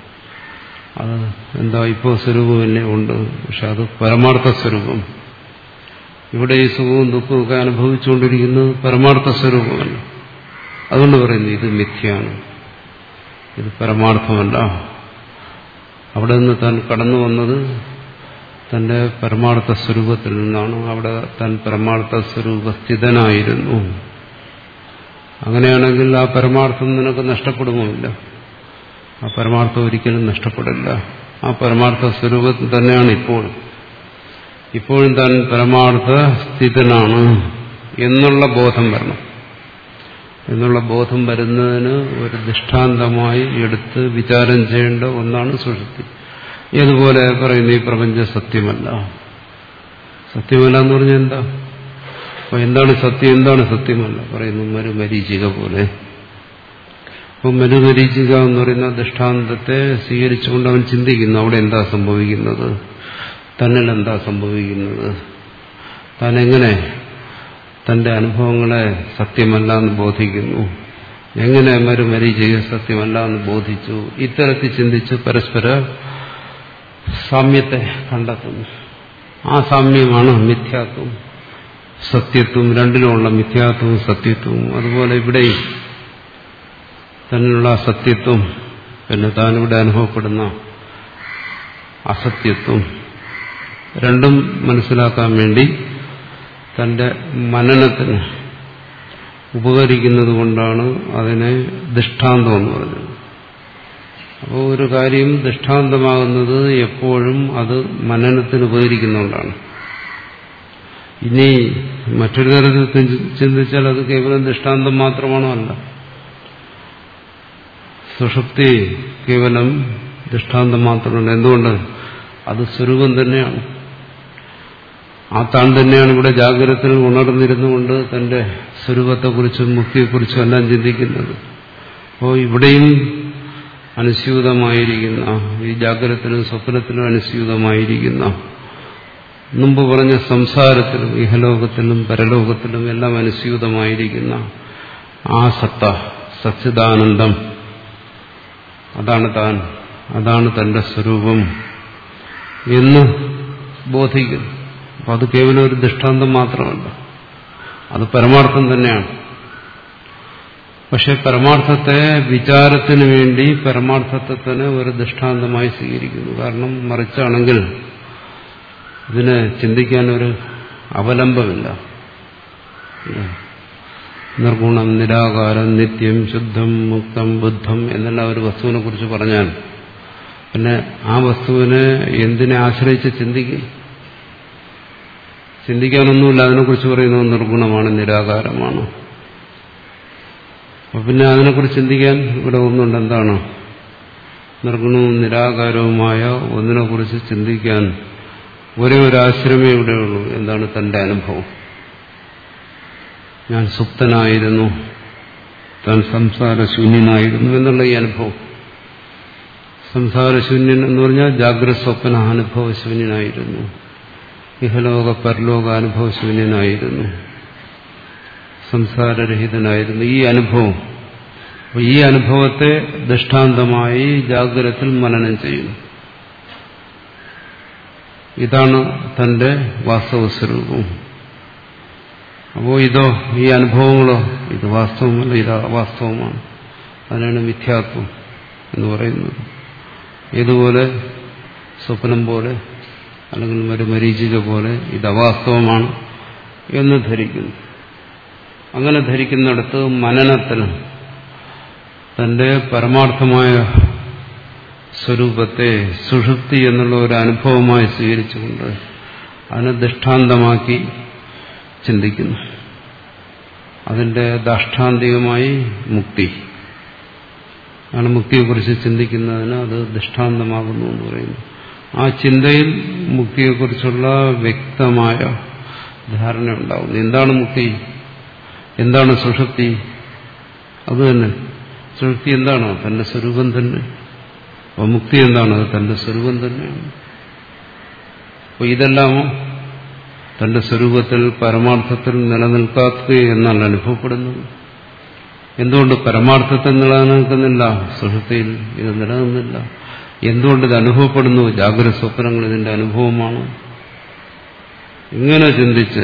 അത് എന്താ ഇപ്പോൾ സ്വരൂപം തന്നെ ഉണ്ട്, പക്ഷെ അത് പരമാർത്ഥ സ്വരൂപം. ഇവിടെ ഈ സുഖവും ദുഃഖവും ഒക്കെ അനുഭവിച്ചുകൊണ്ടിരിക്കുന്നത് പരമാർത്ഥ സ്വരൂപമല്ല. അതുകൊണ്ട് പറയുന്നു ഇത് മിഥ്യയാണ്, ഇത് പരമാർത്ഥമല്ല. അവിടെ നിന്ന് താൻ കടന്നു വന്നത് തന്റെ പരമാർത്ഥ സ്വരൂപത്തിൽ നിന്നാണ്. അവിടെ താൻ പരമാർത്ഥ സ്വരൂപസ്ഥിതനായിരുന്നു. അങ്ങനെയാണെങ്കിൽ ആ പരമാർത്ഥം നിനക്ക് നഷ്ടപ്പെടുമോയില്ല. ആ പരമാർത്ഥം ഒരിക്കലും നഷ്ടപ്പെടില്ല. ആ പരമാർത്ഥ സ്വരൂപത്തിൽ തന്നെയാണ് ഇപ്പോഴും. ഇപ്പോഴും താൻ പരമാർത്ഥ സ്ഥിതനാണ് എന്നുള്ള ബോധം വരണം. എന്നുള്ള ബോധം വരുന്നതിന് ഒരു ദൃഷ്ടാന്തമായി എടുത്ത് വിചാരം ചെയ്യേണ്ട ഒന്നാണ് സുഷുപ്തി. ഏതുപോലെ പറയുന്നു ഈ പ്രപഞ്ചം സത്യമല്ല. സത്യമല്ല എന്ന് പറഞ്ഞാൽ എന്താ? അപ്പൊ എന്താണ് സത്യം, എന്താണ് സത്യമല്ല? പറയുന്നു മരുമരീചിക പോലെ. അപ്പം മരുമരീചിക എന്ന് പറയുന്ന ദൃഷ്ടാന്തത്തെ സ്വീകരിച്ചുകൊണ്ട് അവൻ ചിന്തിക്കുന്നു അവിടെ എന്താ സംഭവിക്കുന്നത്, തന്നിൽ എന്താ സംഭവിക്കുന്നത്, താൻ എങ്ങനെ തന്റെ അനുഭവങ്ങളെ സത്യമല്ല എന്ന് ബോധിക്കുന്നു, എങ്ങനെ മരുമരീചിക സത്യമല്ല എന്ന് ബോധിച്ചു. ഇത്തരത്തിൽ ചിന്തിച്ച് പരസ്പര സാമ്യത്തെ കണ്ടെത്തുന്നു. ആ സാമ്യമാണ് മിഥ്യാത്വം, സത്യത്വം. രണ്ടിലുമുള്ള മിഥ്യാത്വവും സത്യത്വവും. അതുപോലെ ഇവിടെയും തന്നിലുള്ള സത്യത്വം, പിന്നെ താനിവിടെ അനുഭവപ്പെടുന്ന അസത്യത്വം, രണ്ടും മനസ്സിലാക്കാൻ വേണ്ടി തന്റെ മനനത്തിന് ഉപകരിക്കുന്നത് കൊണ്ടാണ് അതിനെ ദൃഷ്ടാന്തം എന്ന് പറഞ്ഞത്. അപ്പോൾ ഒരു കാര്യം ദൃഷ്ടാന്തമാകുന്നത് എപ്പോഴും അത് മനനത്തിന് ഉപകരിക്കുന്നതുകൊണ്ടാണ്. ഇനി മറ്റൊരു തരത്തിൽ ചിന്തിച്ചാൽ അത് കേവലം ദൃഷ്ടാന്തം മാത്രമാണോ? അല്ല. സുഷുപ്തി കേവലം ദൃഷ്ടാന്തം മാത്രമല്ല. എന്തുകൊണ്ട്? അത് സ്വരൂപം തന്നെയാണ്. ആ താൻ തന്നെയാണ് ഇവിടെ ജാഗ്രതത്തിൽ ഉണർന്നിരുന്നുകൊണ്ട് തന്റെ സ്വരൂപത്തെക്കുറിച്ചും മുക്തിയെക്കുറിച്ചും എല്ലാം ചിന്തിക്കുന്നത്. അപ്പോൾ ഇവിടെയും അനുസ്യൂതമായിരിക്കുന്ന, ഈ ജാഗ്രതത്തിലും സ്വപ്നത്തിലും അനുസ്യൂതമായിരിക്കുന്ന, മുമ്പ് പറഞ്ഞ സംസാരത്തിലും ഇഹലോകത്തിലും പരലോകത്തിലും എല്ലാം അനുസ്യൂതമായിരിക്കുന്ന ആ സത്ത, സച്ചിദാനന്ദം, അതാണ് താൻ, അതാണ് തന്റെ സ്വരൂപം എന്ന് ബോധിക്കുന്നു. അപ്പം അത് കേവലം ഒരു ദൃഷ്ടാന്തം മാത്രമല്ല, അത് പരമാർത്ഥം തന്നെയാണ്. പക്ഷെ പരമാർത്ഥത്തെ വിചാരത്തിന് വേണ്ടി പരമാർത്ഥത്തെ തന്നെ ഒരു ദൃഷ്ടാന്തമായി സ്വീകരിക്കുന്നു. കാരണം മറിച്ചാണെങ്കിൽ ഇതിനെ ചിന്തിക്കാൻ ഒരു അവലംബമില്ല. നിർഗുണം, നിരാകാരം, നിത്യം, ശുദ്ധം, മുക്തം, ബുദ്ധം എന്നെല്ലാം ഒരു വസ്തുവിനെ കുറിച്ച് പറഞ്ഞാൽ പിന്നെ ആ വസ്തുവിനെ എന്തിനെ ആശ്രയിച്ച് ചിന്തിക്കും? ചിന്തിക്കാനൊന്നുമില്ല. അതിനെക്കുറിച്ച് പറയുന്നത് നിർഗുണമാണ്, നിരാകാരമാണ്. അപ്പൊ പിന്നെ അതിനെക്കുറിച്ച് ചിന്തിക്കാൻ ഇവിടെ ഒന്നുണ്ട്. എന്താണ്? നിർഗുണവും നിരാകാരവുമായ ഒന്നിനെക്കുറിച്ച് ചിന്തിക്കാൻ ഒരേ ഒരു ആശ്രയമേ ഇവിടെയുള്ളൂ. എന്താണ്? തന്റെ അനുഭവം. ഞാൻ സുപ്തനായിരുന്നു, താൻ സംസാരശൂന്യനായിരുന്നു എന്നുള്ള ഈ അനുഭവം. സംസാരശൂന്യൻ എന്ന് പറഞ്ഞാൽ ജാഗ്രത സ്വപ്ന അനുഭവശൂന്യനായിരുന്നു, ഇഹലോക പരലോക അനുഭവശൂന്യനായിരുന്നു, സംസാരരഹിതനായിരുന്നു. ഈ അനുഭവം, ഈ അനുഭവത്തെ ദൃഷ്ടാന്തമായി ജാഗ്രതത്തിൽ മനനം ചെയ്യുന്നു. ഇതാണ് തന്റെ വാസ്തവ സ്വരൂപം. അപ്പോ ഇതോ, ഈ അനുഭവങ്ങളോ, ഇത് വാസ്തവമല്ല, ഇത് അവാസ്തവമാണ്. അതിനാണ് മിഥ്യാത്വം എന്ന് പറയുന്നത്. ഇതുപോലെ സ്വപ്നം പോലെ അല്ലെങ്കിൽ ഒരു മരീചിക പോലെ ഇത് അവാസ്തവമാണ് എന്ന് ധരിക്കുന്നു. അങ്ങനെ ധരിക്കുന്നിടത്ത് മനനത്തിൽ തന്റെ പരമാർത്ഥമായ സ്വരൂപത്തെ സുഷുപ്തി എന്നുള്ള ഒരു അനുഭവമായി സ്വീകരിച്ചുകൊണ്ട് അതിനെ ദൃഷ്ടാന്തമാക്കി ചിന്തിക്കുന്നു. അതിന്റെ ദാഷ്ടാന്തികമായി മുക്തി ആണ്. മുക്തിയെക്കുറിച്ച് ചിന്തിക്കുന്നതിന് അത് ദൃഷ്ടാന്തമാകുന്നു എന്ന് പറയുന്നു. ആ ചിന്തയിൽ മുക്തിയെക്കുറിച്ചുള്ള വ്യക്തമായ ധാരണ ഉണ്ടാകുന്നു. എന്താണ് മുക്തി? എന്താണ് സുഷുപ്തി? അത് തന്നെ. സുഷുപ്തി എന്താണ്? തന്റെ സ്വരൂപം തന്നെ. അപ്പോൾ മുക്തി എന്താണ്? അത് തന്റെ സ്വരൂപം തന്നെയാണ്. അപ്പോൾ ഇതെല്ലാമോ തന്റെ സ്വരൂപത്തിൽ പരമാർത്ഥത്തിൽ നിലനിൽക്കാത്തത് എന്നാണ് അനുഭവപ്പെടുന്നത്. എന്തുകൊണ്ട് പരമാർത്ഥത്തിൽ നിലനിൽക്കുന്നില്ല? സുഷുപ്തിയിൽ ഇത് നിലനിന്നില്ല. എന്തുകൊണ്ട് ഇത് അനുഭവപ്പെടുന്നു? ജാഗ്രത സ്വപ്നങ്ങൾ ഇതിന്റെ അനുഭവമാണ്. ഇങ്ങനെ ചിന്തിച്ച്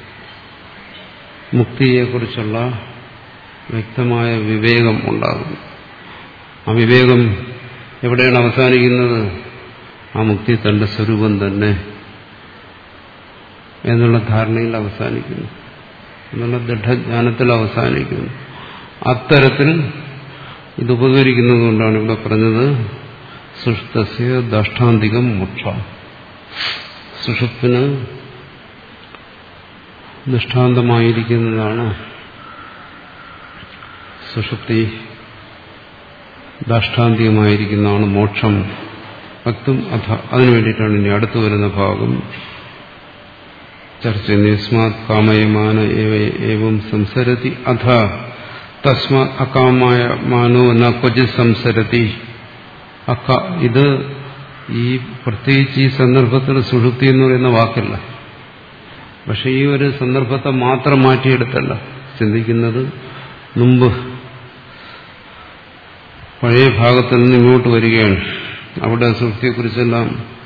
മുക്തിയെക്കുറിച്ചുള്ള വ്യക്തമായ വിവേകം ഉണ്ടാകുന്നു. ആ വിവേകം എവിടെയാണ് അവസാനിക്കുന്നത്? ആ മുക്തി തന്റെ സ്വരൂപം തന്നെ എന്നുള്ള ധാരണയിൽ അവസാനിക്കുന്നു, എന്നുള്ള ദൃഢജ്ഞാനത്തിൽ അവസാനിക്കുന്നു. അത്തരത്തിൽ ഇത് ഉപകരിക്കുന്നതുകൊണ്ടാണ് ഇവിടെ പറഞ്ഞത് സുഷുപ്തസ്യ ദാഷ്ടാന്തികം മോക്ഷ. സുഷുപ്തിന് ദൃഷ്ടാന്തമായിരിക്കുന്നതാണ് സുഷുപ്തി, ദാഷ്ടാന്തികമായിരിക്കുന്നതാണ് മോക്ഷം. ഭക്തും അഥ അതിനു വേണ്ടിയിട്ടാണ് ഇനി അടുത്തു വരുന്ന ഭാഗം ചർച്ച ചെയ്യുന്നത്. യസ്മാത് കാമയമാന ഏവം സംസരതി അഥ തസ്മാത് അകാമായ മാനോ ന ക്വചിത് സംസരതി. അക്ക ഇത് ഈ പ്രത്യേകിച്ച് ഈ സന്ദർഭത്തിൽ സുഷുപ്തി എന്ന് പറയുന്ന വാക്കില്ല. പക്ഷെ ഈ ഒരു സന്ദർഭത്തെ മാത്രം മാറ്റിയെടുത്തല്ല ചിന്തിക്കുന്നത്. മുമ്പ് പഴയ ഭാഗത്തിൽ നിന്ന് ഇങ്ങോട്ട് വരികയാണ്. അവിടെ സുഷുപ്തിയെക്കുറിച്ചെല്ലാം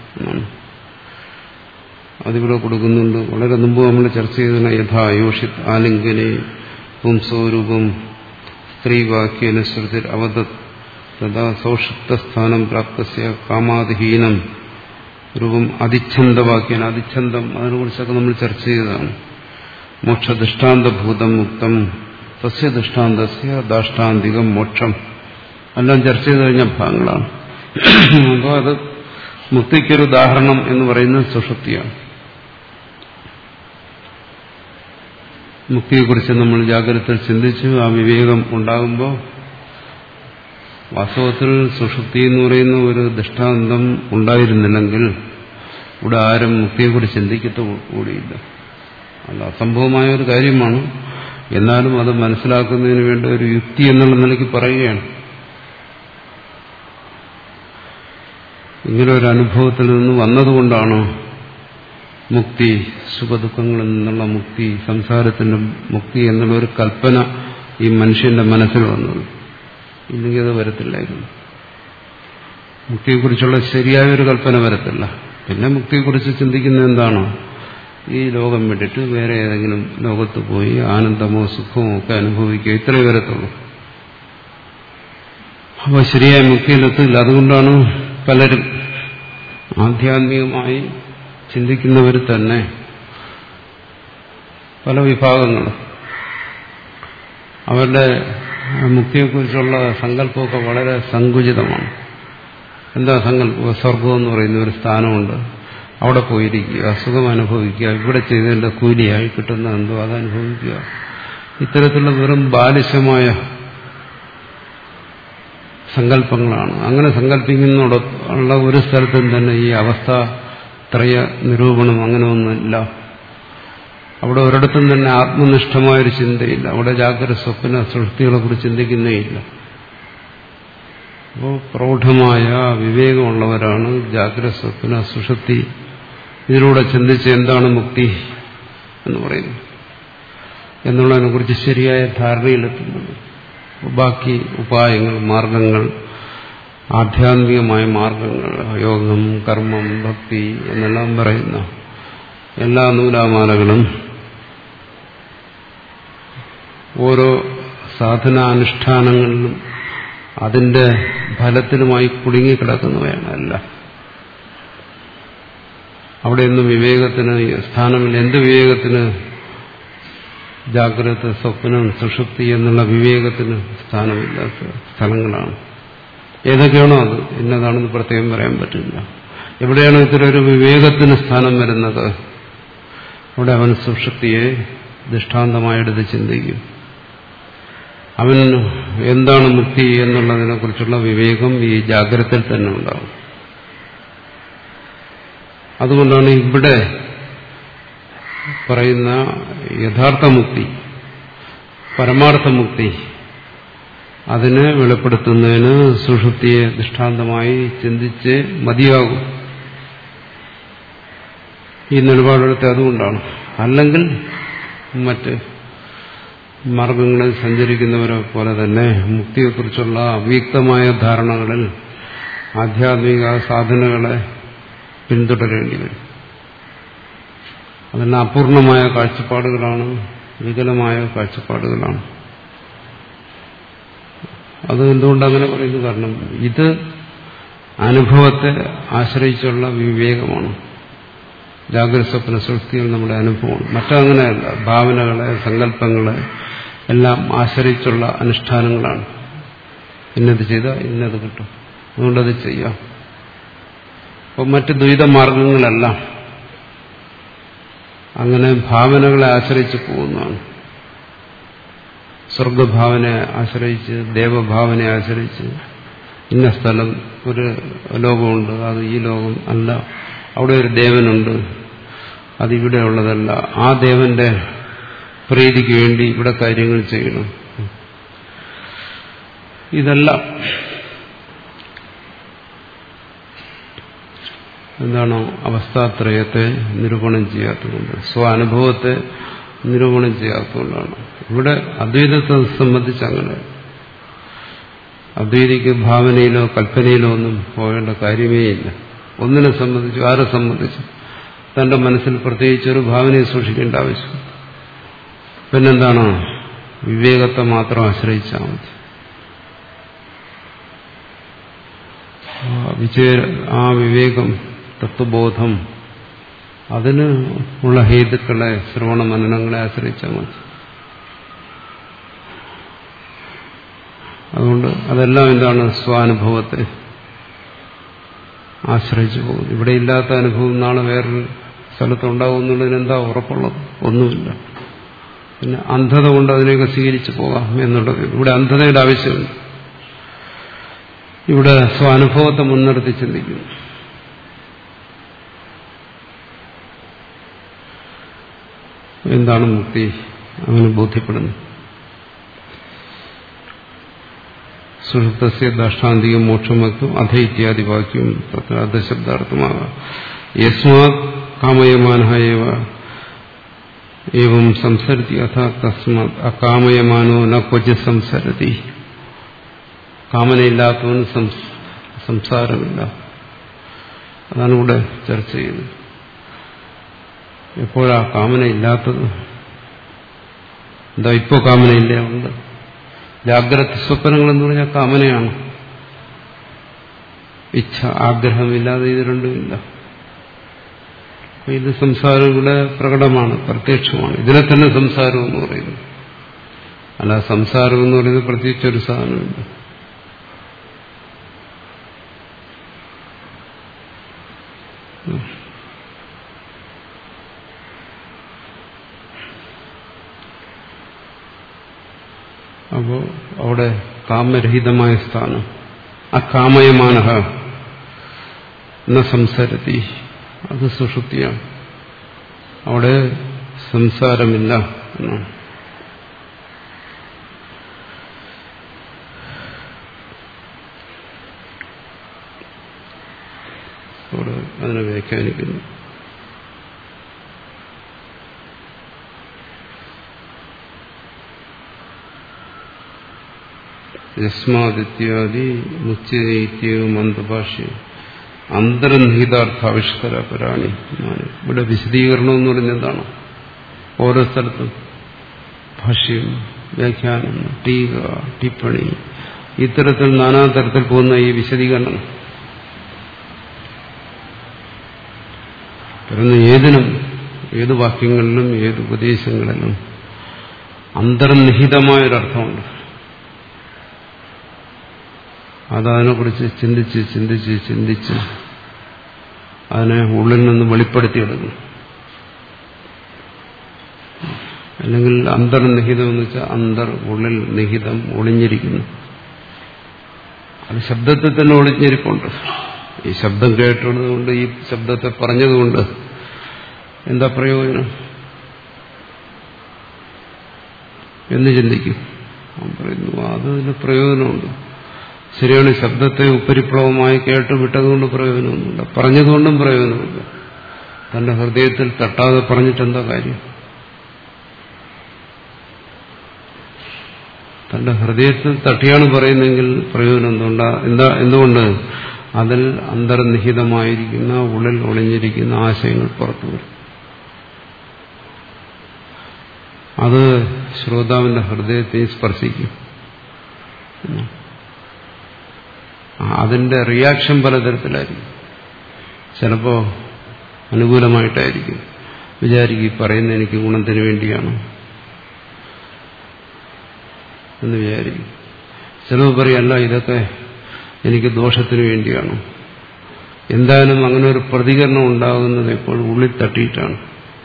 അതിവിടെ കൊടുക്കുന്നുണ്ട്. വളരെ മുമ്പ് നമ്മൾ ചർച്ച ചെയ്തതിന് യഥാ യോഷിത് ആലിംഗനെ പുംസോരൂപം സ്ത്രീവാക്യേന ശ്രുതിർ അവദത് തഥാ സൗഷുപ്തസ്ഥാനം പ്രാപ്തസ്യ കാമാതിഹീനം രൂപം അതിച്ഛന്തവാക്യേന. അതിച്ഛന്തം അതിനെക്കുറിച്ചൊക്കെ നമ്മൾ ചർച്ച ചെയ്തതാണ്. മോക്ഷദൃഷ്ടാന്തഭൂതം മുക്തം തസ്യ ദൃഷ്ടാന്തസ്യ ദാഷ്ടാന്തികം മോക്ഷം എല്ലാം ചർച്ച ചെയ്ത് കഴിഞ്ഞ ഭാഗങ്ങളാണ്. അപ്പോൾ അത് മുക്തിക്കൊരു ഉദാഹരണം എന്ന് പറയുന്നത് സുഷുപ്തിയാണ്. മുക്തിയെക്കുറിച്ച് നമ്മൾ ജാഗ്രതയിൽ ചിന്തിച്ചു ആ വിവേകം ഉണ്ടാകുമ്പോൾ വാസ്തവത്തിൽ സുഷുപ്തി എന്ന് പറയുന്ന ഒരു ദൃഷ്ടാന്തം ഉണ്ടായിരുന്നില്ലെങ്കിൽ ഇവിടെ ആരും മുക്തിയെക്കുറിച്ച് ചിന്തിക്കത്തു കൂടിയില്ല. അല്ല, അസംഭവമായ ഒരു കാര്യമാണ്. എന്നാലും അത് മനസ്സിലാക്കുന്നതിന് വേണ്ട ഒരു യുക്തി എന്നുള്ള നിലയ്ക്ക് പറയുകയാണ്. ഇങ്ങനെ ഒരു അനുഭവത്തിൽ നിന്ന് വന്നതുകൊണ്ടാണ് മുക്തി, സുഖദുഃഖങ്ങളിൽ നിന്നുള്ള മുക്തി, സംസാരത്തിന്റെ മുക്തി എന്നുള്ള ഒരു കൽപ്പന ഈ മനുഷ്യന്റെ മനസ്സിൽ വന്നത്. ഇല്ലെങ്കിൽ അത് വരത്തില്ലായിരുന്നു. മുക്തിയെക്കുറിച്ചുള്ള ശരിയായ ഒരു കൽപ്പന വരത്തില്ല. പിന്നെ മുക്തിയെക്കുറിച്ച് ചിന്തിക്കുന്നത് എന്താണ്? ഈ ലോകം വിട്ടിട്ട് വേറെ ഏതെങ്കിലും ലോകത്ത് പോയി ആനന്ദമോ സുഖമോ ഒക്കെ അനുഭവിക്കുക, ഇത്രയേ വരത്തുള്ളൂ. അപ്പോൾ ശരിയായ മുക്തിയിലെത്തില്ല. അതുകൊണ്ടാണ് പലരും ആധ്യാത്മികമായി ചിന്തിക്കുന്നവർ തന്നെ പല വിഭാഗങ്ങളും അവരുടെ മുക്തിയെക്കുറിച്ചുള്ള സങ്കല്പമൊക്കെ വളരെ സങ്കുചിതമാണ്. എന്താ സങ്കല്പം? സ്വർഗം എന്ന് പറയുന്ന ഒരു സ്ഥാനമുണ്ട്, അവിടെ പോയിരിക്കുക, സുഖം അനുഭവിക്കുക, ഇവിടെ ചെയ്തതിൻ്റെ കൂലിയായി കിട്ടുന്ന എന്തോ അതനുഭവിക്കുക. ഇത്തരത്തിലുള്ള വെറും ബാലിശമായ സങ്കല്പങ്ങളാണ്. അങ്ങനെ സങ്കല്പിക്കുന്നതോടുള്ള ഒരു സ്ഥലത്തും തന്നെ ഈ അവസ്ഥാത്രയ നിരൂപണം അങ്ങനെ ഒന്നുമില്ല. അവിടെ ഒരിടത്തും തന്നെ ആത്മനിഷ്ഠമായൊരു ചിന്തയില്ല. അവിടെ ജാഗ്രത സ്വപ്ന സൃഷ്ടികളെ കുറിച്ച് ചിന്തിക്കുന്നേയില്ല. അപ്പോൾ പ്രൗഢമായ വിവേകമുള്ളവരാണ് ജാഗ്രത സ്വപ്ന സുഷുപ്തി ഇതിലൂടെ ചിന്തിച്ച് എന്താണ് മുക്തി എന്ന് പറയുന്നത് എന്നുള്ളതിനെ കുറിച്ച് ശരിയായ ധാരണയിലെത്തുന്നത്. ബാക്കി ഉപായങ്ങൾ, മാർഗങ്ങൾ, ആധ്യാത്മികമായ മാർഗങ്ങൾ, യോഗം, കർമ്മം, ഭക്തി എന്നെല്ലാം പറയുന്ന എല്ലാ നൂലാമാലകളും ഓരോ സാധനാനുഷ്ഠാനങ്ങളിലും അതിന്റെ ഫലത്തിലുമായി കുടുങ്ങിക്കിടക്കുന്നവയാണ് എല്ലാം. അവിടെയൊന്നും വിവേകത്തിന് സ്ഥാനമില്ല. എന്ത് വിവേകത്തിന്? ജാഗ്രത, സ്വപ്നം, സുഷുപ്തി എന്നുള്ള വിവേകത്തിന് സ്ഥാനമില്ലാത്ത സ്ഥലങ്ങളാണ്. ഏതൊക്കെയാണോ അത് ഇന്നതാണെന്ന് പ്രത്യേകം പറയാൻ പറ്റില്ല. എവിടെയാണോ ഇത്തരൊരു വിവേകത്തിന് സ്ഥാനം വരുന്നത് അവിടെ അവൻ സുഷുപ്തിയെ ദൃഷ്ടാന്തമായെടുത്ത് ചിന്തിക്കും. അവൻ എന്താണ് മുക്തി എന്നുള്ളതിനെ കുറിച്ചുള്ള വിവേകം ഈ ജാഗ്രതയിൽ തന്നെ ഉണ്ടാകും. അതുകൊണ്ടാണ് ഇവിടെ പറയുന്ന യഥാർത്ഥ മുക്തി, പരമാർത്ഥ മുക്തി, അതിനെ വെളിപ്പെടുത്തുന്നതിന് സുഷുപ്തിയെ ദൃഷ്ടാന്തമായി ചിന്തിച്ച് മതിയാകും. ഈ നിലപാടെടുത്ത് അതുകൊണ്ടാണ്. അല്ലെങ്കിൽ മറ്റ് മാർഗങ്ങളിൽ സഞ്ചരിക്കുന്നവരെ പോലെ തന്നെ മുക്തിയെക്കുറിച്ചുള്ള അവ്യക്തമായ ധാരണകളിൽ ആധ്യാത്മിക സാധനകളെ പിന്തുടരേണ്ടി വരും. അതെല്ലാം അപൂർണമായ കാഴ്ചപ്പാടുകളാണ്, വികലമായ കാഴ്ചപ്പാടുകളാണ്. അത് എന്തുകൊണ്ടങ്ങനെ പറയുന്നു? കാരണം ഇത് അനുഭവത്തെ ആശ്രയിച്ചുള്ള വിവേകമാണ്. ജാഗ്രത സ്വപ്ന സുഷുപ്തികൾ നമ്മുടെ അനുഭവമാണ്. മറ്റങ്ങനെയല്ല. ഭാവനകളെ, സങ്കല്പങ്ങളെ എല്ലാം ആശ്രയിച്ചുള്ള അനുഷ്ഠാനങ്ങളാണ്. ഇന്നത് ചെയ്താൽ ഇന്നത് കിട്ടും, അതുകൊണ്ടത് ചെയ്യാം. അപ്പം മറ്റ് ദ്വൈത മാർഗങ്ങളെല്ലാം അങ്ങനെ ഭാവനകളെ ആശ്രയിച്ച് പോകുന്നതാണ്. സ്വർഗഭാവനയെ ആശ്രയിച്ച്, ദേവഭാവനയെ ആശ്രയിച്ച്, ഇന്ന സ്ഥലം ഒരു ലോകമുണ്ട്, അത് ഈ ലോകം അല്ല, അവിടെ ഒരു ദേവനുണ്ട്, അതിവിടെ ഉള്ളതല്ല, ആ ദേവന്റെ പ്രീതിക്ക് വേണ്ടി ഇവിടെ കാര്യങ്ങൾ ചെയ്യണം. ഇതെല്ലാം എന്താണോ അവസ്ഥാത്രയത്തെ നിരൂപണം ചെയ്യാത്തതുകൊണ്ട്, സ്വാനുഭവത്തെ നിരൂപണം ചെയ്യാത്തതുകൊണ്ടാണ്. ഇവിടെ അദ്വൈതത്തെ സംബന്ധിച്ച് അങ്ങനെ അദ്വൈതിക്ക് ഭാവനയിലോ കൽപ്പനയിലോ ഒന്നും പോകേണ്ട കാര്യമേ ഇല്ല. ഒന്നിനെ സംബന്ധിച്ചു, ആരെ സംബന്ധിച്ചു തന്റെ മനസ്സിൽ പ്രത്യേകിച്ചൊരു ഭാവനയെ സൂക്ഷിക്കേണ്ട ആവശ്യം. പിന്നെന്താണ്? വിവേകത്തെ മാത്രം ആശ്രയിച്ചാൽ മതി. വിചേര ആ വിവേകം, തത്വബോധം, അതിന് ഉള്ള ഹേതുക്കളെ, ശ്രവണ മനനങ്ങളെ ആശ്രയിച്ചാൽ മതി. അതുകൊണ്ട് അതെല്ലാം എന്താണ്? സ്വാനുഭവത്തെ ആശ്രയിച്ചു പോകുന്നു. ഇവിടെ ഇല്ലാത്ത അനുഭവം നാളെ വേറൊരു സ്ഥലത്തുണ്ടാകും എന്നുള്ളതിന് എന്താ ഉറപ്പുള്ളത്? ഒന്നുമില്ല. പിന്നെ അന്ധത കൊണ്ട് അതിനെയൊക്കെ സ്വീകരിച്ചു പോകാം എന്നുള്ളത്. ഇവിടെ അന്ധതയുടെ ആവശ്യമില്ല. ഇവിടെ സ്വാനുഭവത്തെ മുൻനിർത്തി ചിന്തിക്കുന്നു. എന്താണ് മുക്തി? അങ്ങനെ ബോധ്യപ്പെടുന്നു. സുഷുപ്തസ്യ ദാഷ്ടാന്തികം മോക്ഷമത്വം അധ ഇത്യാദി വാക്യം തത്ര അധശബ്ദാർത്ഥമാകാം. യസ്മാത് കാമയമാനഃ ഏവ ഏവം സംസരതി അഥ തസ്മാത് അകാമയമാനോ ന ക്വചിത് സംസരതി. കാമനയില്ലാത്തവന് സംസാരമില്ല. അതാണ് ഇവിടെ ചർച്ച ചെയ്യുന്നത്. എപ്പോഴാ കാമനയില്ലാത്തത്? എന്താ ഇപ്പോൾ കാമനയില്ല? ഉണ്ട്. ജാഗ്രത സ്വപ്നങ്ങളെന്ന് പറഞ്ഞാൽ കാമനയാണ്. ഇച്ഛ ആഗ്രഹമില്ലാതെ ഇത് രണ്ടുമില്ല. ഇത് സംസാരം ഇവിടെ പ്രകടമാണ്, പ്രത്യക്ഷമാണ്. ഇതിനെ തന്നെ സംസാരം എന്ന് പറയുന്നു. അല്ല, സംസാരം എന്ന് പറയുന്നത് പ്രത്യേകിച്ചൊരു സാധനമില്ല. അപ്പോ അവിടെ കാമരഹിതമായ സ്ഥാനം, അകാമയമാന എന്ന സംസാരത്തി, അത് സുഷുപ്തിയാണ്. അവിടെ സംസാരമില്ല എന്നാണ്. അവിടെ അതിനെ വ്യാഖ്യാനിക്കുന്നു. യസ്മാദിത്യാദി മുച്യൈത്യവും അന്തഭാഷ്യം അന്തർനിഹിതാർത്ഥാവിഷ്കരപരാണി. ഇവിടെ വിശദീകരണം എന്ന് പറയുന്നത് എന്താണ്? ഓരോ സ്ഥലത്തും ഭാഷ്യം, വ്യാഖ്യാനം, ടീക, ടിപ്പണി, ഇത്തരത്തിൽ നാനാതരത്തിൽ പോകുന്ന ഈ വിശദീകരണം പറയുന്ന ഏതിനും, ഏത് വാക്യങ്ങളിലും ഏത് ഉപദേശങ്ങളിലും അന്തർനിഹിതമായൊരർത്ഥമുണ്ട്. അതതിനെക്കുറിച്ച് ചിന്തിച്ച് ചിന്തിച്ച് ചിന്തിച്ച് അതിനെ ഉള്ളിൽ നിന്ന് വെളിപ്പെടുത്തിയെടുക്കും. അല്ലെങ്കിൽ അന്തർനിഹിതം എന്ന് വെച്ചാൽ അന്തർ, ഉള്ളിൽ, നിഹിതം, ഒളിഞ്ഞിരിക്കുന്നു. അത് ശബ്ദത്തിൽ തന്നെ ഒളിഞ്ഞിരിപ്പുണ്ട്. ഈ ശബ്ദം കേട്ടതുകൊണ്ട്, ഈ ശബ്ദത്തെ പറഞ്ഞതുകൊണ്ട് എന്താ പ്രയോജനം എന്ന് ചിന്തിക്കും. അവൻ പറയുന്നു അതിന് പ്രയോജനമുണ്ട്. ശരിയാണ്, ശബ്ദത്തെ ഉപരിപ്ലവമായി കേട്ട് വിട്ടതുകൊണ്ട് പ്രയോജനമൊന്നുമില്ല, പറഞ്ഞതുകൊണ്ടും പ്രയോജനമില്ല. തന്റെ ഹൃദയത്തിൽ തട്ടാതെ പറഞ്ഞിട്ടെന്താ കാര്യം? തന്റെ ഹൃദയത്തിൽ തട്ടിയാണ് പറയുന്നെങ്കിൽ പ്രയോജനം എന്തുകൊണ്ടാ? എന്താ എന്തുകൊണ്ട്? അതിൽ അന്തർനിഹിതമായിരിക്കുന്ന, ഉള്ളിൽ ഒളിഞ്ഞിരിക്കുന്ന ആശയങ്ങൾ പുറത്തു വരും. അത് ശ്രോതാവിന്റെ ഹൃദയത്തെ സ്പർശിക്കും. അതിന്റെ റിയാക്ഷൻ പലതരത്തിലായിരിക്കും. ചിലപ്പോ അനുകൂലമായിട്ടായിരിക്കും. വിചാരിക്കും പറയുന്ന എനിക്ക് ഗുണത്തിന് വേണ്ടിയാണ് എന്ന് വിചാരിക്കും. ചിലവ് പറയല്ല, ഇതൊക്കെ എനിക്ക് ദോഷത്തിന് വേണ്ടിയാണ്. എന്തായാലും അങ്ങനെ ഒരു പ്രതികരണം ഉണ്ടാകുന്നത് എപ്പോഴും ഉള്ളിൽ തട്ടിയിട്ടാണ്.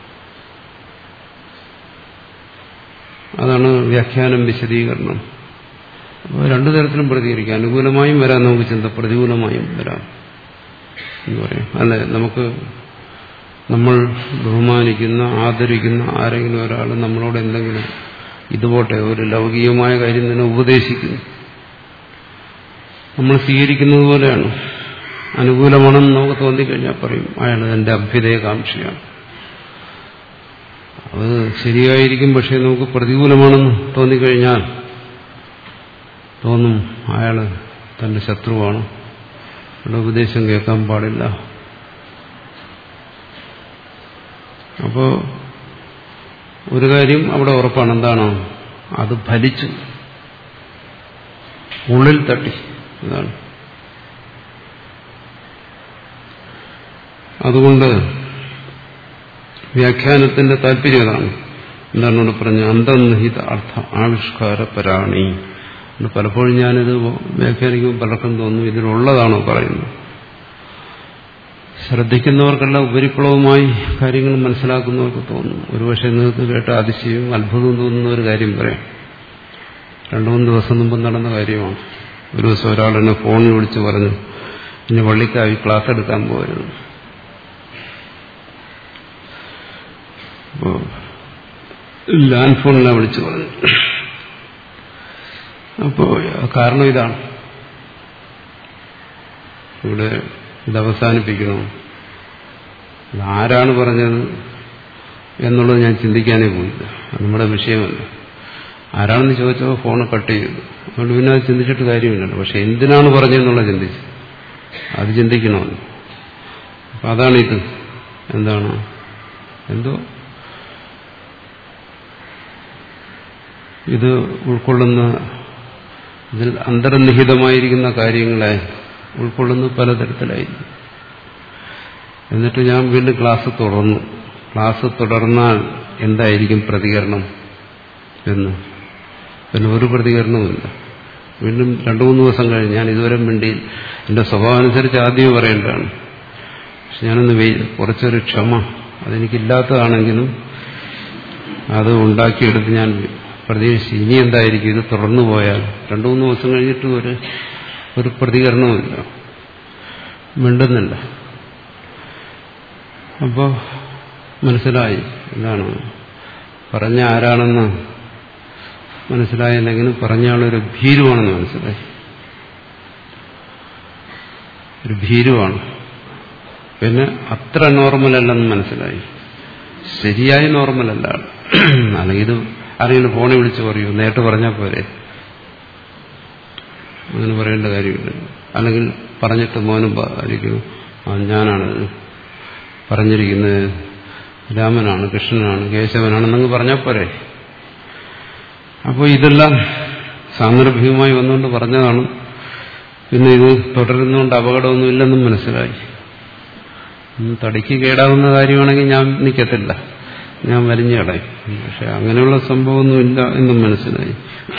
അതാണ് വ്യാഖ്യാനം, വിശദീകരണം. അപ്പോൾ രണ്ടു തരത്തിലും പ്രതികരിക്കാം. അനുകൂലമായും വരാം നമുക്ക് ചിന്ത, പ്രതികൂലമായും വരാം എന്ന് പറയാം. അല്ലെ, നമുക്ക് നമ്മൾ ബഹുമാനിക്കുന്ന, ആദരിക്കുന്ന ആരെങ്കിലും ഒരാൾ നമ്മളോട് എന്തെങ്കിലും ഇതുപോട്ടെ ഒരു ലൗകികമായ കാര്യം തന്നെ ഉപദേശിക്കുന്നു, നമ്മൾ സ്വീകരിക്കുന്നത് പോലെയാണ്. അനുകൂലമാണെന്ന് നമുക്ക് തോന്നിക്കഴിഞ്ഞാൽ പറയും അയാൾ എൻ്റെ അഭ്യുദയകാംക്ഷിയാണ്, അത് ശരിയായിരിക്കും. പക്ഷെ നമുക്ക് പ്രതികൂലമാണെന്ന് തോന്നിക്കഴിഞ്ഞാൽ തോന്നും അയാൾ തന്റെ ശത്രുവാണ്, അവിടെ ഉപദേശം കേൾക്കാൻ പാടില്ല. അപ്പോ ഒരു കാര്യം അവിടെ ഉറപ്പാണ്. എന്താണ്? അത് ഫലിച്ചു, ഉള്ളിൽ തട്ടി. ഇതാണ്. അതുകൊണ്ട് വ്യാഖ്യാനത്തിന്റെ താല്പര്യം അതാണ്. എന്താണ് ഇവിടെ പറഞ്ഞ അന്തർനിഹിത അർത്ഥ ആവിഷ്കാര പരാണി. പലപ്പോഴും ഞാനിത് വ്യാഖ്യാനിക്കുമ്പോൾ പലർക്കും തോന്നും ഇതിലുള്ളതാണോ പറയുന്നത്. ശ്രദ്ധിക്കുന്നവർക്കെല്ലാം ഉപരിപ്ലവമായി കാര്യങ്ങൾ മനസ്സിലാക്കുന്നവർക്ക് തോന്നും. ഒരുപക്ഷെ നിങ്ങൾക്ക് കേട്ട അതിശയവും അത്ഭുതവും തോന്നുന്ന ഒരു കാര്യം പറയാം. രണ്ടു മൂന്ന് ദിവസം മുമ്പ് നടന്ന കാര്യമാണ്. ഒരു ദിവസം ഒരാൾ എന്നെ ഫോണിൽ വിളിച്ച് പറഞ്ഞു, ഇനി വള്ളിക്കാവി ക്ലാസ് എടുക്കാൻ പോകരുത്. അപ്പോൾ ലാൻഡ് ഫോണിലാണ് വിളിച്ചു പറഞ്ഞു. അപ്പോൾ കാരണം ഇതാണ്, ഇവിടെ ഇത് അവസാനിപ്പിക്കണം. ആരാണ് പറഞ്ഞത് എന്നുള്ളത് ഞാൻ ചിന്തിക്കാനേ പോയില്ല. നമ്മുടെ വിഷയമല്ല. ആരാണെന്ന് ചോദിച്ചപ്പോൾ ഫോൺ കട്ട് ചെയ്തു. അതുകൊണ്ട് പിന്നെ അത് ചിന്തിച്ചിട്ട് കാര്യമില്ലല്ലോ. പക്ഷെ എന്തിനാണ് പറഞ്ഞതെന്നുള്ള ചിന്തിച്ചു, അത് ചിന്തിക്കണമല്ലോ. അപ്പം അതാണിത്. എന്താണ്? എന്തോ ഇത് ഉൾക്കൊള്ളുന്ന, ഇതിൽ അന്തർനിഹിതമായിരിക്കുന്ന കാര്യങ്ങളെ ഉൾക്കൊള്ളുന്നത് പലതരത്തിലായിരിക്കും. എന്നിട്ട് ഞാൻ വീണ്ടും ക്ലാസ് തുടർന്നു. ക്ലാസ് തുടർന്നാൽ എന്തായിരിക്കും പ്രതികരണം എന്ന് പിന്നെ ഒരു പ്രതികരണവുമില്ല. വീണ്ടും രണ്ടു മൂന്ന് ദിവസം കഴിഞ്ഞ് ഞാൻ ഇതുവരെ വേണ്ടി എൻ്റെ സ്വഭാവം അനുസരിച്ച് ആദ്യമേ പറയേണ്ടതാണ്. പക്ഷെ ഞാനൊന്ന് വേ കുറച്ചൊരു ക്ഷമ അതെനിക്കില്ലാത്തതാണെങ്കിലും അത് ഉണ്ടാക്കിയെടുത്ത് ഞാൻ പ്രതീക്ഷിച്ച് ഇനി എന്തായിരിക്കും ഇത് തുടർന്നു പോയാൽ. രണ്ടു മൂന്ന് ദിവസം കഴിഞ്ഞിട്ട് ഒരു ഒരു പ്രതികരണവുമില്ല, മിണ്ടുന്നില്ല. അപ്പോൾ മനസ്സിലായി എന്താണ് പറഞ്ഞ ആരാണെന്ന് മനസ്സിലായില്ലെങ്കിലും പറഞ്ഞ ആളൊരു ഭീരുവാണെന്ന് മനസ്സിലായി. ഒരു ഭീരുവാണ്. പിന്നെ അത്ര നോർമലല്ലെന്ന് മനസ്സിലായി. ശരിയായി നോർമലല്ല. അല്ലെങ്കിൽ ഇത് ആരെങ്കിലും ഫോണിൽ വിളിച്ച് പറയൂ, നേരിട്ട് പറഞ്ഞാൽ പോരെ, അങ്ങനെ പറയേണ്ട കാര്യമില്ല. അല്ലെങ്കിൽ പറഞ്ഞിട്ട് മോനും ആയിരിക്കും ഞാനാണ് പറഞ്ഞിരിക്കുന്നത്, രാമനാണ്, കൃഷ്ണനാണ്, കേശവനാണെന്നങ്ങ് പറഞ്ഞാൽ പോരെ. അപ്പോൾ ഇതെല്ലാം സാന്ദർഭികമായി വന്നുകൊണ്ട് പറഞ്ഞതാണ്. പിന്നെ ഇത് തുടരുന്നതുകൊണ്ട് അപകടമൊന്നുമില്ലെന്നും മനസ്സിലായി. തടിക്ക് കേടാവുന്ന കാര്യമാണെങ്കിൽ ഞാൻ നിൽക്കത്തില്ല, ഞാൻ വലിഞ്ഞു കളയും. പക്ഷെ അങ്ങനെയുള്ള സംഭവമൊന്നുമില്ല എന്നും മനസ്സിലായി.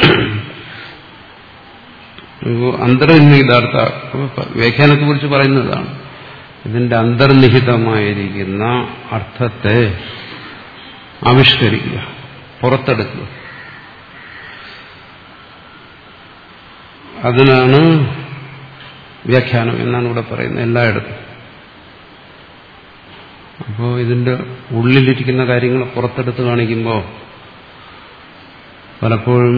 അന്തർനിഹിതാർത്ഥ വ്യാഖ്യാനത്തെ കുറിച്ച് പറയുന്നതാണ്. ഇതിന്റെ അന്തർനിഹിതമായിരിക്കുന്ന അർത്ഥത്തെ ആവിഷ്കരിക്കുക, പുറത്തെടുക്കുക. അതിനാണ് വ്യാഖ്യാനം എന്നാണ് ഇവിടെ പറയുന്നത് എല്ലായിടത്തും. അപ്പോൾ ഇതിന്റെ ഉള്ളിലിരിക്കുന്ന കാര്യങ്ങൾ പുറത്തെടുത്ത് കാണിക്കുമ്പോൾ പലപ്പോഴും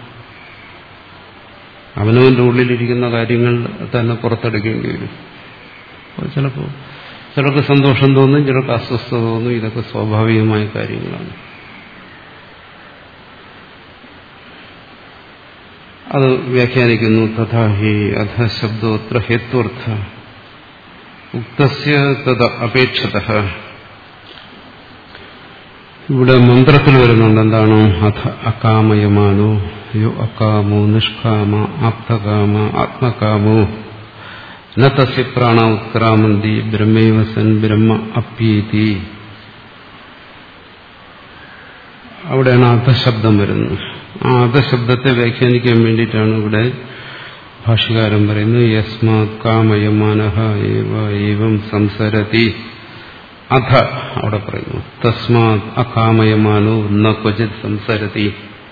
അവനവന്റെ ഉള്ളിലിരിക്കുന്ന കാര്യങ്ങൾ തന്നെ പുറത്തെടുക്കേണ്ടി വരും. അപ്പോൾ ചിലപ്പോൾ ചിലർക്ക് സന്തോഷം തോന്നും, ചിലർക്ക് അസ്വസ്ഥത തോന്നും. ഇതൊക്കെ സ്വാഭാവികമായ കാര്യങ്ങളാണ്. അത് വ്യാഖ്യാനിക്കുന്നു. തഥാ ഹി അധ ശബ്ദോത്ര ഹേത്വർത്ഥ ഉക്തസ്യ തദ അപേക്ഷതഃ. ഇവിടെ മന്ത്രത്തിൽ വരുന്നുണ്ട് എന്താണ്? അധ അകാമയമാനോ യോ അകാമോ നിഷ്കാമ ആപ്തകാമ ആത്മകാമോ ന തസ്യ പ്രാണ ഉത്ക്രാമന്തി ബ്രഹ്മൈവ സൻ ബ്രഹ്മ അപ്യേതി. അവിടെയാണ് അധശബ്ദം വരുന്നത്. ആ അധശബ്ദത്തെ വ്യാഖ്യാനിക്കാൻ വേണ്ടിയിട്ടാണ് ഇവിടെ ഭാഷ്യകാരൻ പറയുന്നത് യസ്മാത് കാമയമാനഃ ഏവ ഏവം സംസരതി. അധ അവിടെ പറയുന്നു തസ്മാത് അകാമയമാനോ ന ക്വചിത് സംസരതി.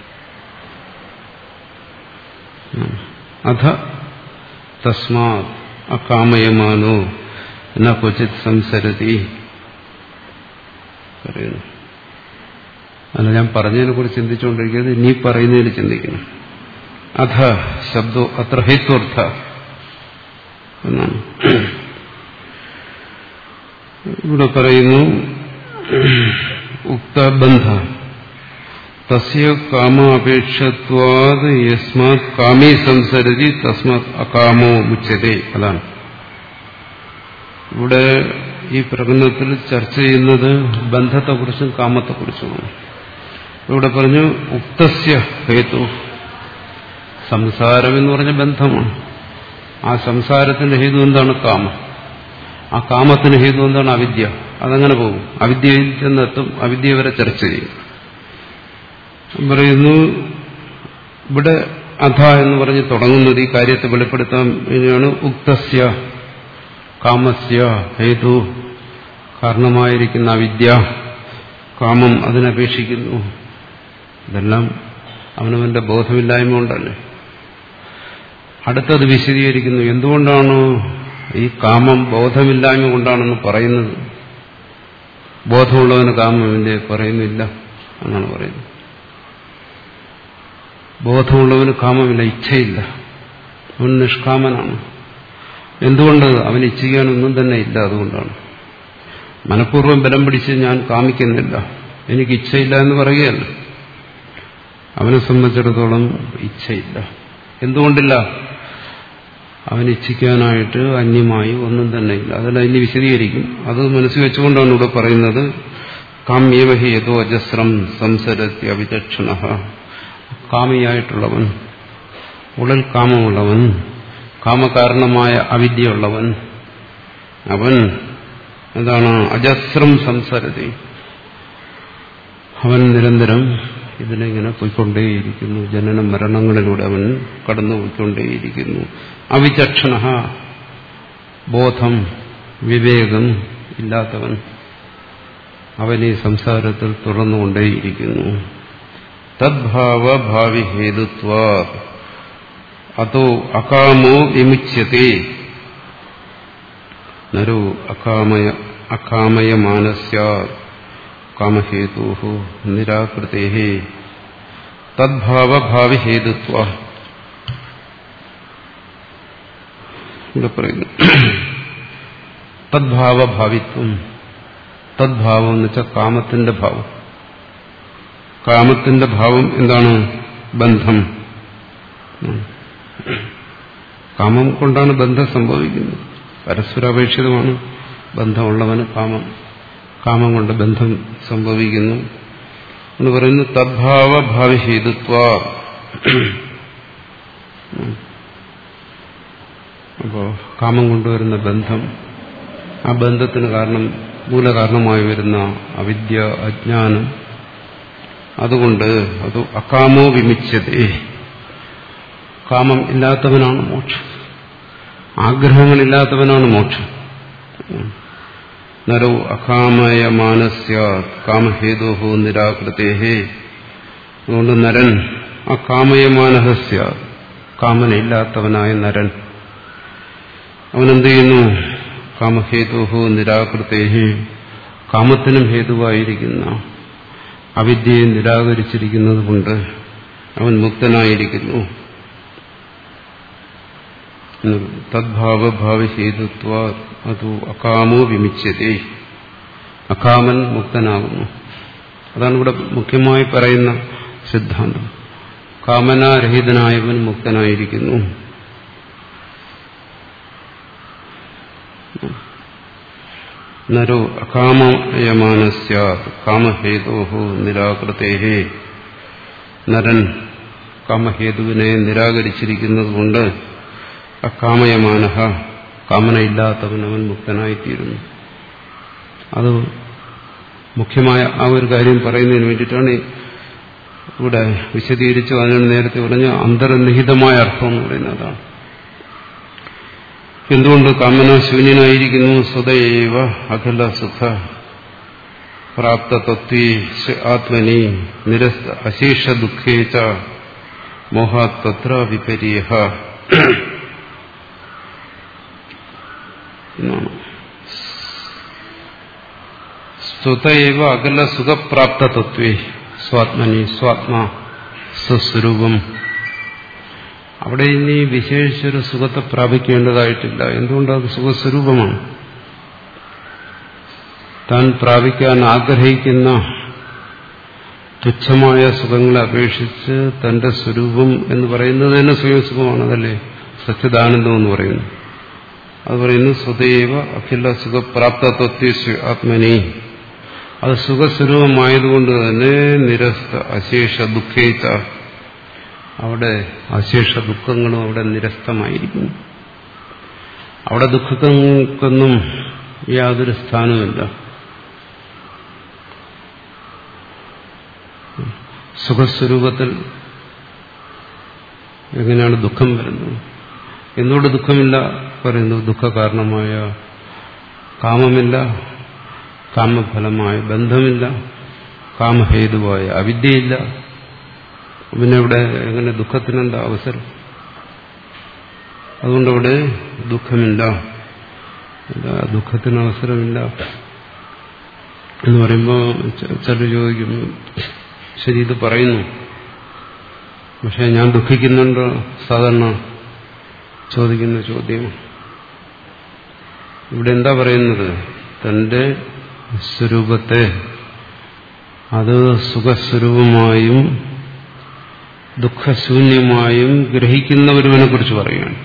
അധ തസ്മാത് അകാമയമാനോ ന ക്വചിത് സംസരതി പറയുന്നു. അല്ല, ഞാൻ പറഞ്ഞതിനെ കുറിച്ച് ചിന്തിച്ചുകൊണ്ടിരിക്കുന്നത് നീ പറയുന്നതിൽ ചിന്തിക്കണം. അധ ശബ്ദോ അത്ര ഹേത്വർത്ഥ എന്നാണ് ഇവിടെ പറയുന്നു. ഉക്തബന്ധ തസ്യ കാമാപേക്ഷത്വാത് യസ്മാത് കാമീ സംസരതി തസ്മാത് അകാമോ മുച്യതേ. അതാണ് ഇവിടെ ഈ പ്രകടനത്തിൽ ചർച്ച ചെയ്യുന്നത് ബന്ധത്തെക്കുറിച്ചും കാമത്തെക്കുറിച്ചുമാണ്. ഇവിടെ പറഞ്ഞു ഉക്തസ്യ ഹേതു, സംസാരം എന്ന് പറഞ്ഞ ബന്ധമാണ്. ആ സംസാരത്തിന്റെ ഹേതു എന്താണ്? കാമം. ആ കാമത്തിന് ഹേതു എന്താണ്? അവിദ്യ. അതങ്ങനെ പോകും, അവിദ്യയിൽ ചെന്നെത്തും, അവിദ്യ വരെ ചർച്ച ചെയ്യും. പറയുന്നു ഇവിടെ അധ എന്ന് പറഞ്ഞ് തുടങ്ങുന്നത് ഈ കാര്യത്തെ വെളിപ്പെടുത്താൻ വേണ്ടിയാണ്. ഉക്തസ്യ കാമസ്യ ഹേതു, കാരണമായിരിക്കുന്ന അവിദ്യ, കാമം അതിനപേക്ഷിക്കുന്നു. ഇതെല്ലാം അവനവന്റെ ബോധമില്ലായ്മ കൊണ്ടല്ലേ. അടുത്തത് വിശദീകരിക്കുന്നു. എന്തുകൊണ്ടാണ് ഈ കാമം ബോധമില്ലായ്മ കൊണ്ടാണെന്ന് പറയുന്നത്? ബോധമുള്ളവന് കാമമില്ലേ? പറയുന്നില്ല എന്നാണ് പറയുന്നത്. ബോധമുള്ളവന് കാമമില്ല, ഇച്ഛയില്ല, അവൻ നിഷ്കാമനാണ്. എന്തുകൊണ്ട്? അവന് ഇച്ഛിക്കാനൊന്നും തന്നെ ഇല്ല. അതുകൊണ്ടാണ് മനഃപൂർവ്വം ബലം പിടിച്ച് ഞാൻ കാമിക്കുന്നില്ല, എനിക്ക് ഇച്ഛയില്ല എന്ന് പറയുകയല്ല. അവനെ സംബന്ധിച്ചിടത്തോളം ഇച്ഛയില്ല. എന്തുകൊണ്ടില്ല? അവൻ ഇച്ഛിക്കാനായിട്ട് അന്യമായി ഒന്നും തന്നെ ഇല്ല. അതെല്ലാം ഇനി വിശദീകരിക്കും. അത് മനസ്സിൽ വെച്ചുകൊണ്ടാണ് ഇവിടെ പറയുന്നത്. കാമ്യേവഹി യഥോ അജസ്രം സംസരത്തി അവിചക്ഷണഃ. കാമിയായിട്ടുള്ളവൻ, ഉടൽ കാമമുള്ളവൻ കാമകാരണമായ അവിദ്യയുള്ളവൻ അവൻ എന്താണ് അജസ്രം സംസരതി, അവൻ നിരന്തരം ഇതിനെങ്ങനെ പോയിക്കൊണ്ടേയിരിക്കുന്നു, ജനന മരണങ്ങളിലൂടെ അവൻ കടന്നുപോയിക്കൊണ്ടേയിരിക്കുന്നു. അവിചക്ഷണ, ബോധം വിവേകം ഇല്ലാത്തവൻ, അവൻ ഈ സംസാരത്തിൽ തുറന്നുകൊണ്ടേയിരിക്കുന്നു. തദ്ഭാവഭാവി ഹേതുത്വാ അതോ അകാമോ വിമുച്യത്തെ നരോ അകാമയ അകാമയമാനസ്യ കാമഹേതുഃ നിരാകൃതേഃ തദ്ഭാവഭാവി ഹേതുത്വാ. ഇവിടെ പറയുന്നു തദ്ഭാവഭാവിത്വം. തദ്ഭാവം എന്ന് വെച്ചാൽ കാമത്തിന്റെ ഭാവം. കാമത്തിന്റെ ഭാവം എന്താണ്? ബന്ധം. കാമം കൊണ്ടാണ് ബന്ധം സംഭവിക്കുന്നത്. പരസ്പരാപേക്ഷിതമാണ് ബന്ധമുള്ളവന് കാമം, കാമം കൊണ്ട് ബന്ധം സംഭവിക്കുന്നു എന്ന് പറയുന്നു. തദ്ഭാവഭാവി ഹേതുത്വ. അപ്പോ കാമം കൊണ്ടുവരുന്ന ബന്ധം, ആ ബന്ധത്തിന് കാരണം മൂലകാരണമായി വരുന്ന അവിദ്യ, അജ്ഞാനം, അതുകൊണ്ട് അത് അകാമോ വിമുച്യതേ, കാമം ഇല്ലാത്തവനാണ് മോക്ഷം, ആഗ്രഹങ്ങളില്ലാത്തവനാണ് മോക്ഷം. നരോ അകാമയമാനസ്യ കാമഹേതോഃ നിരാകൃതേഃ. അതുകൊണ്ട് നരൻ അകാമയമാനഹസ്യ, കാമനയില്ലാത്തവനായ നരൻ അവനെന്ത് ചെയ്യുന്നു? കാമഹേതോഃ നിരാകൃതേഃ, കാമത്തിനും ഹേതുവായിരിക്കുന്ന അവിദ്യയെ നിരാകരിച്ചിരിക്കുന്നത് കൊണ്ട് അവൻ മുക്തനായിരിക്കുന്നു. തദ്ഭാവഭാവി ഹേതുത്വ അതു അകാമോ വിമുച്യതേ, അകാമൻ മുക്തനാകുന്നു. അതാണ് ഇവിടെ മുഖ്യമായി പറയുന്ന സിദ്ധാന്തം. കാമനാരഹിതനായവൻ മുക്തനായിരിക്കുന്നു. നരോ അകാമയമാനസ്യ കാമഹേതോഃ നിരാകൃതേഃ. നരൻ കാമഹേതുവിനെ നിരാകരിച്ചിരിക്കുന്നത് കൊണ്ട് അകാമയമാനഃ, കാമനയില്ലാത്തവൻ അവൻ മുക്തനായിത്തീരുന്നു. അത് മുഖ്യമായ ആ ഒരു കാര്യം പറയുന്നതിന് വേണ്ടിയിട്ടാണ് ഇവിടെ വിശദീകരിച്ചു. അതിനാണ് നേരത്തെ പറഞ്ഞ അന്തർനിഹിതമായ അർത്ഥം എന്ന് പറയുന്നത് അതാണ്. എന്തുകൊണ്ട് കാമന ശൂന്യനായിരിക്കുന്നു? സ്വതയേവ അഖില സുഖ പ്രാപ്ത തത്വേ ആത്മനി നിരസ്ത അശേഷ ദുഃഖേ ച മോഹാത് തത്ര വിപരീഹ എന്നാണ്. സ്വതയേവ അഖില സുഖപ്രാപ്ത തത്വേ സ്വാത്മനി, സ്വാത്മാ, സ്വസ്വരൂപം. അവിടെ ഇനി വിശേഷിച്ചൊരു സുഖത്തെ പ്രാപിക്കേണ്ടതായിട്ടില്ല. എന്തുകൊണ്ടത് സുഖസ്വരൂപമാണ്. താൻ പ്രാപിക്കാൻ ആഗ്രഹിക്കുന്ന തുച്ഛമായ സുഖങ്ങളെ അപേക്ഷിച്ച് തന്റെ സ്വരൂപം എന്ന് പറയുന്നത് തന്നെ സ്വയം സുഖമാണ്. അതല്ലേ സച്ചിദാനന്ദം എന്ന് പറയുന്നു. അത് പറയുന്നു സ്വതേവ അഖില സുഖപ്രാപ്തത്വ ആത്മനി. അത് സുഖസ്വരൂപമായതുകൊണ്ട് തന്നെ നിരസ്ത അശേഷ ദുഃഖേച്ച, അവിടെ അശേഷ ദുഃഖങ്ങളും അവിടെ നിരസ്തമായിരിക്കുന്നു. അവിടെ ദുഃഖങ്ങൾക്കൊന്നും യാതൊരു സ്ഥാനമില്ല. സുഖസ്വരൂപത്തിൽ എങ്ങനെയാണ് ദുഃഖം വരുന്നത്? എന്തുകൊണ്ട് ദുഃഖമില്ല പറയുന്നു? ദുഃഖകാരണമായ കാമമില്ല, കാമഫലമായ ബന്ധമില്ല, കാമഹേതുവായ അവിദ്യയില്ല. പിന്നെ ഇവിടെ എങ്ങനെ ദുഃഖത്തിനെന്താ അവസരം? അതുകൊണ്ടവിടെ ദുഃഖമില്ല, ദുഃഖത്തിന് അവസരമില്ല എന്ന് പറയുമ്പോൾ ചിലർ ചോദിക്കും, ശരി ഇത് പറയുന്നു, പക്ഷെ ഞാൻ ദുഃഖിക്കുന്നുണ്ടോ? സാധാരണ ചോദിക്കുന്ന ചോദ്യം. ഇവിടെ എന്താ പറയുന്നത്? തന്റെ സ്വരൂപത്തെ അത് സുഖസ്വരൂപമായും ദുഃഖശൂന്യമായും ഗ്രഹിക്കുന്ന ഒരുവനെ കുറിച്ച് പറയുകയാണ്.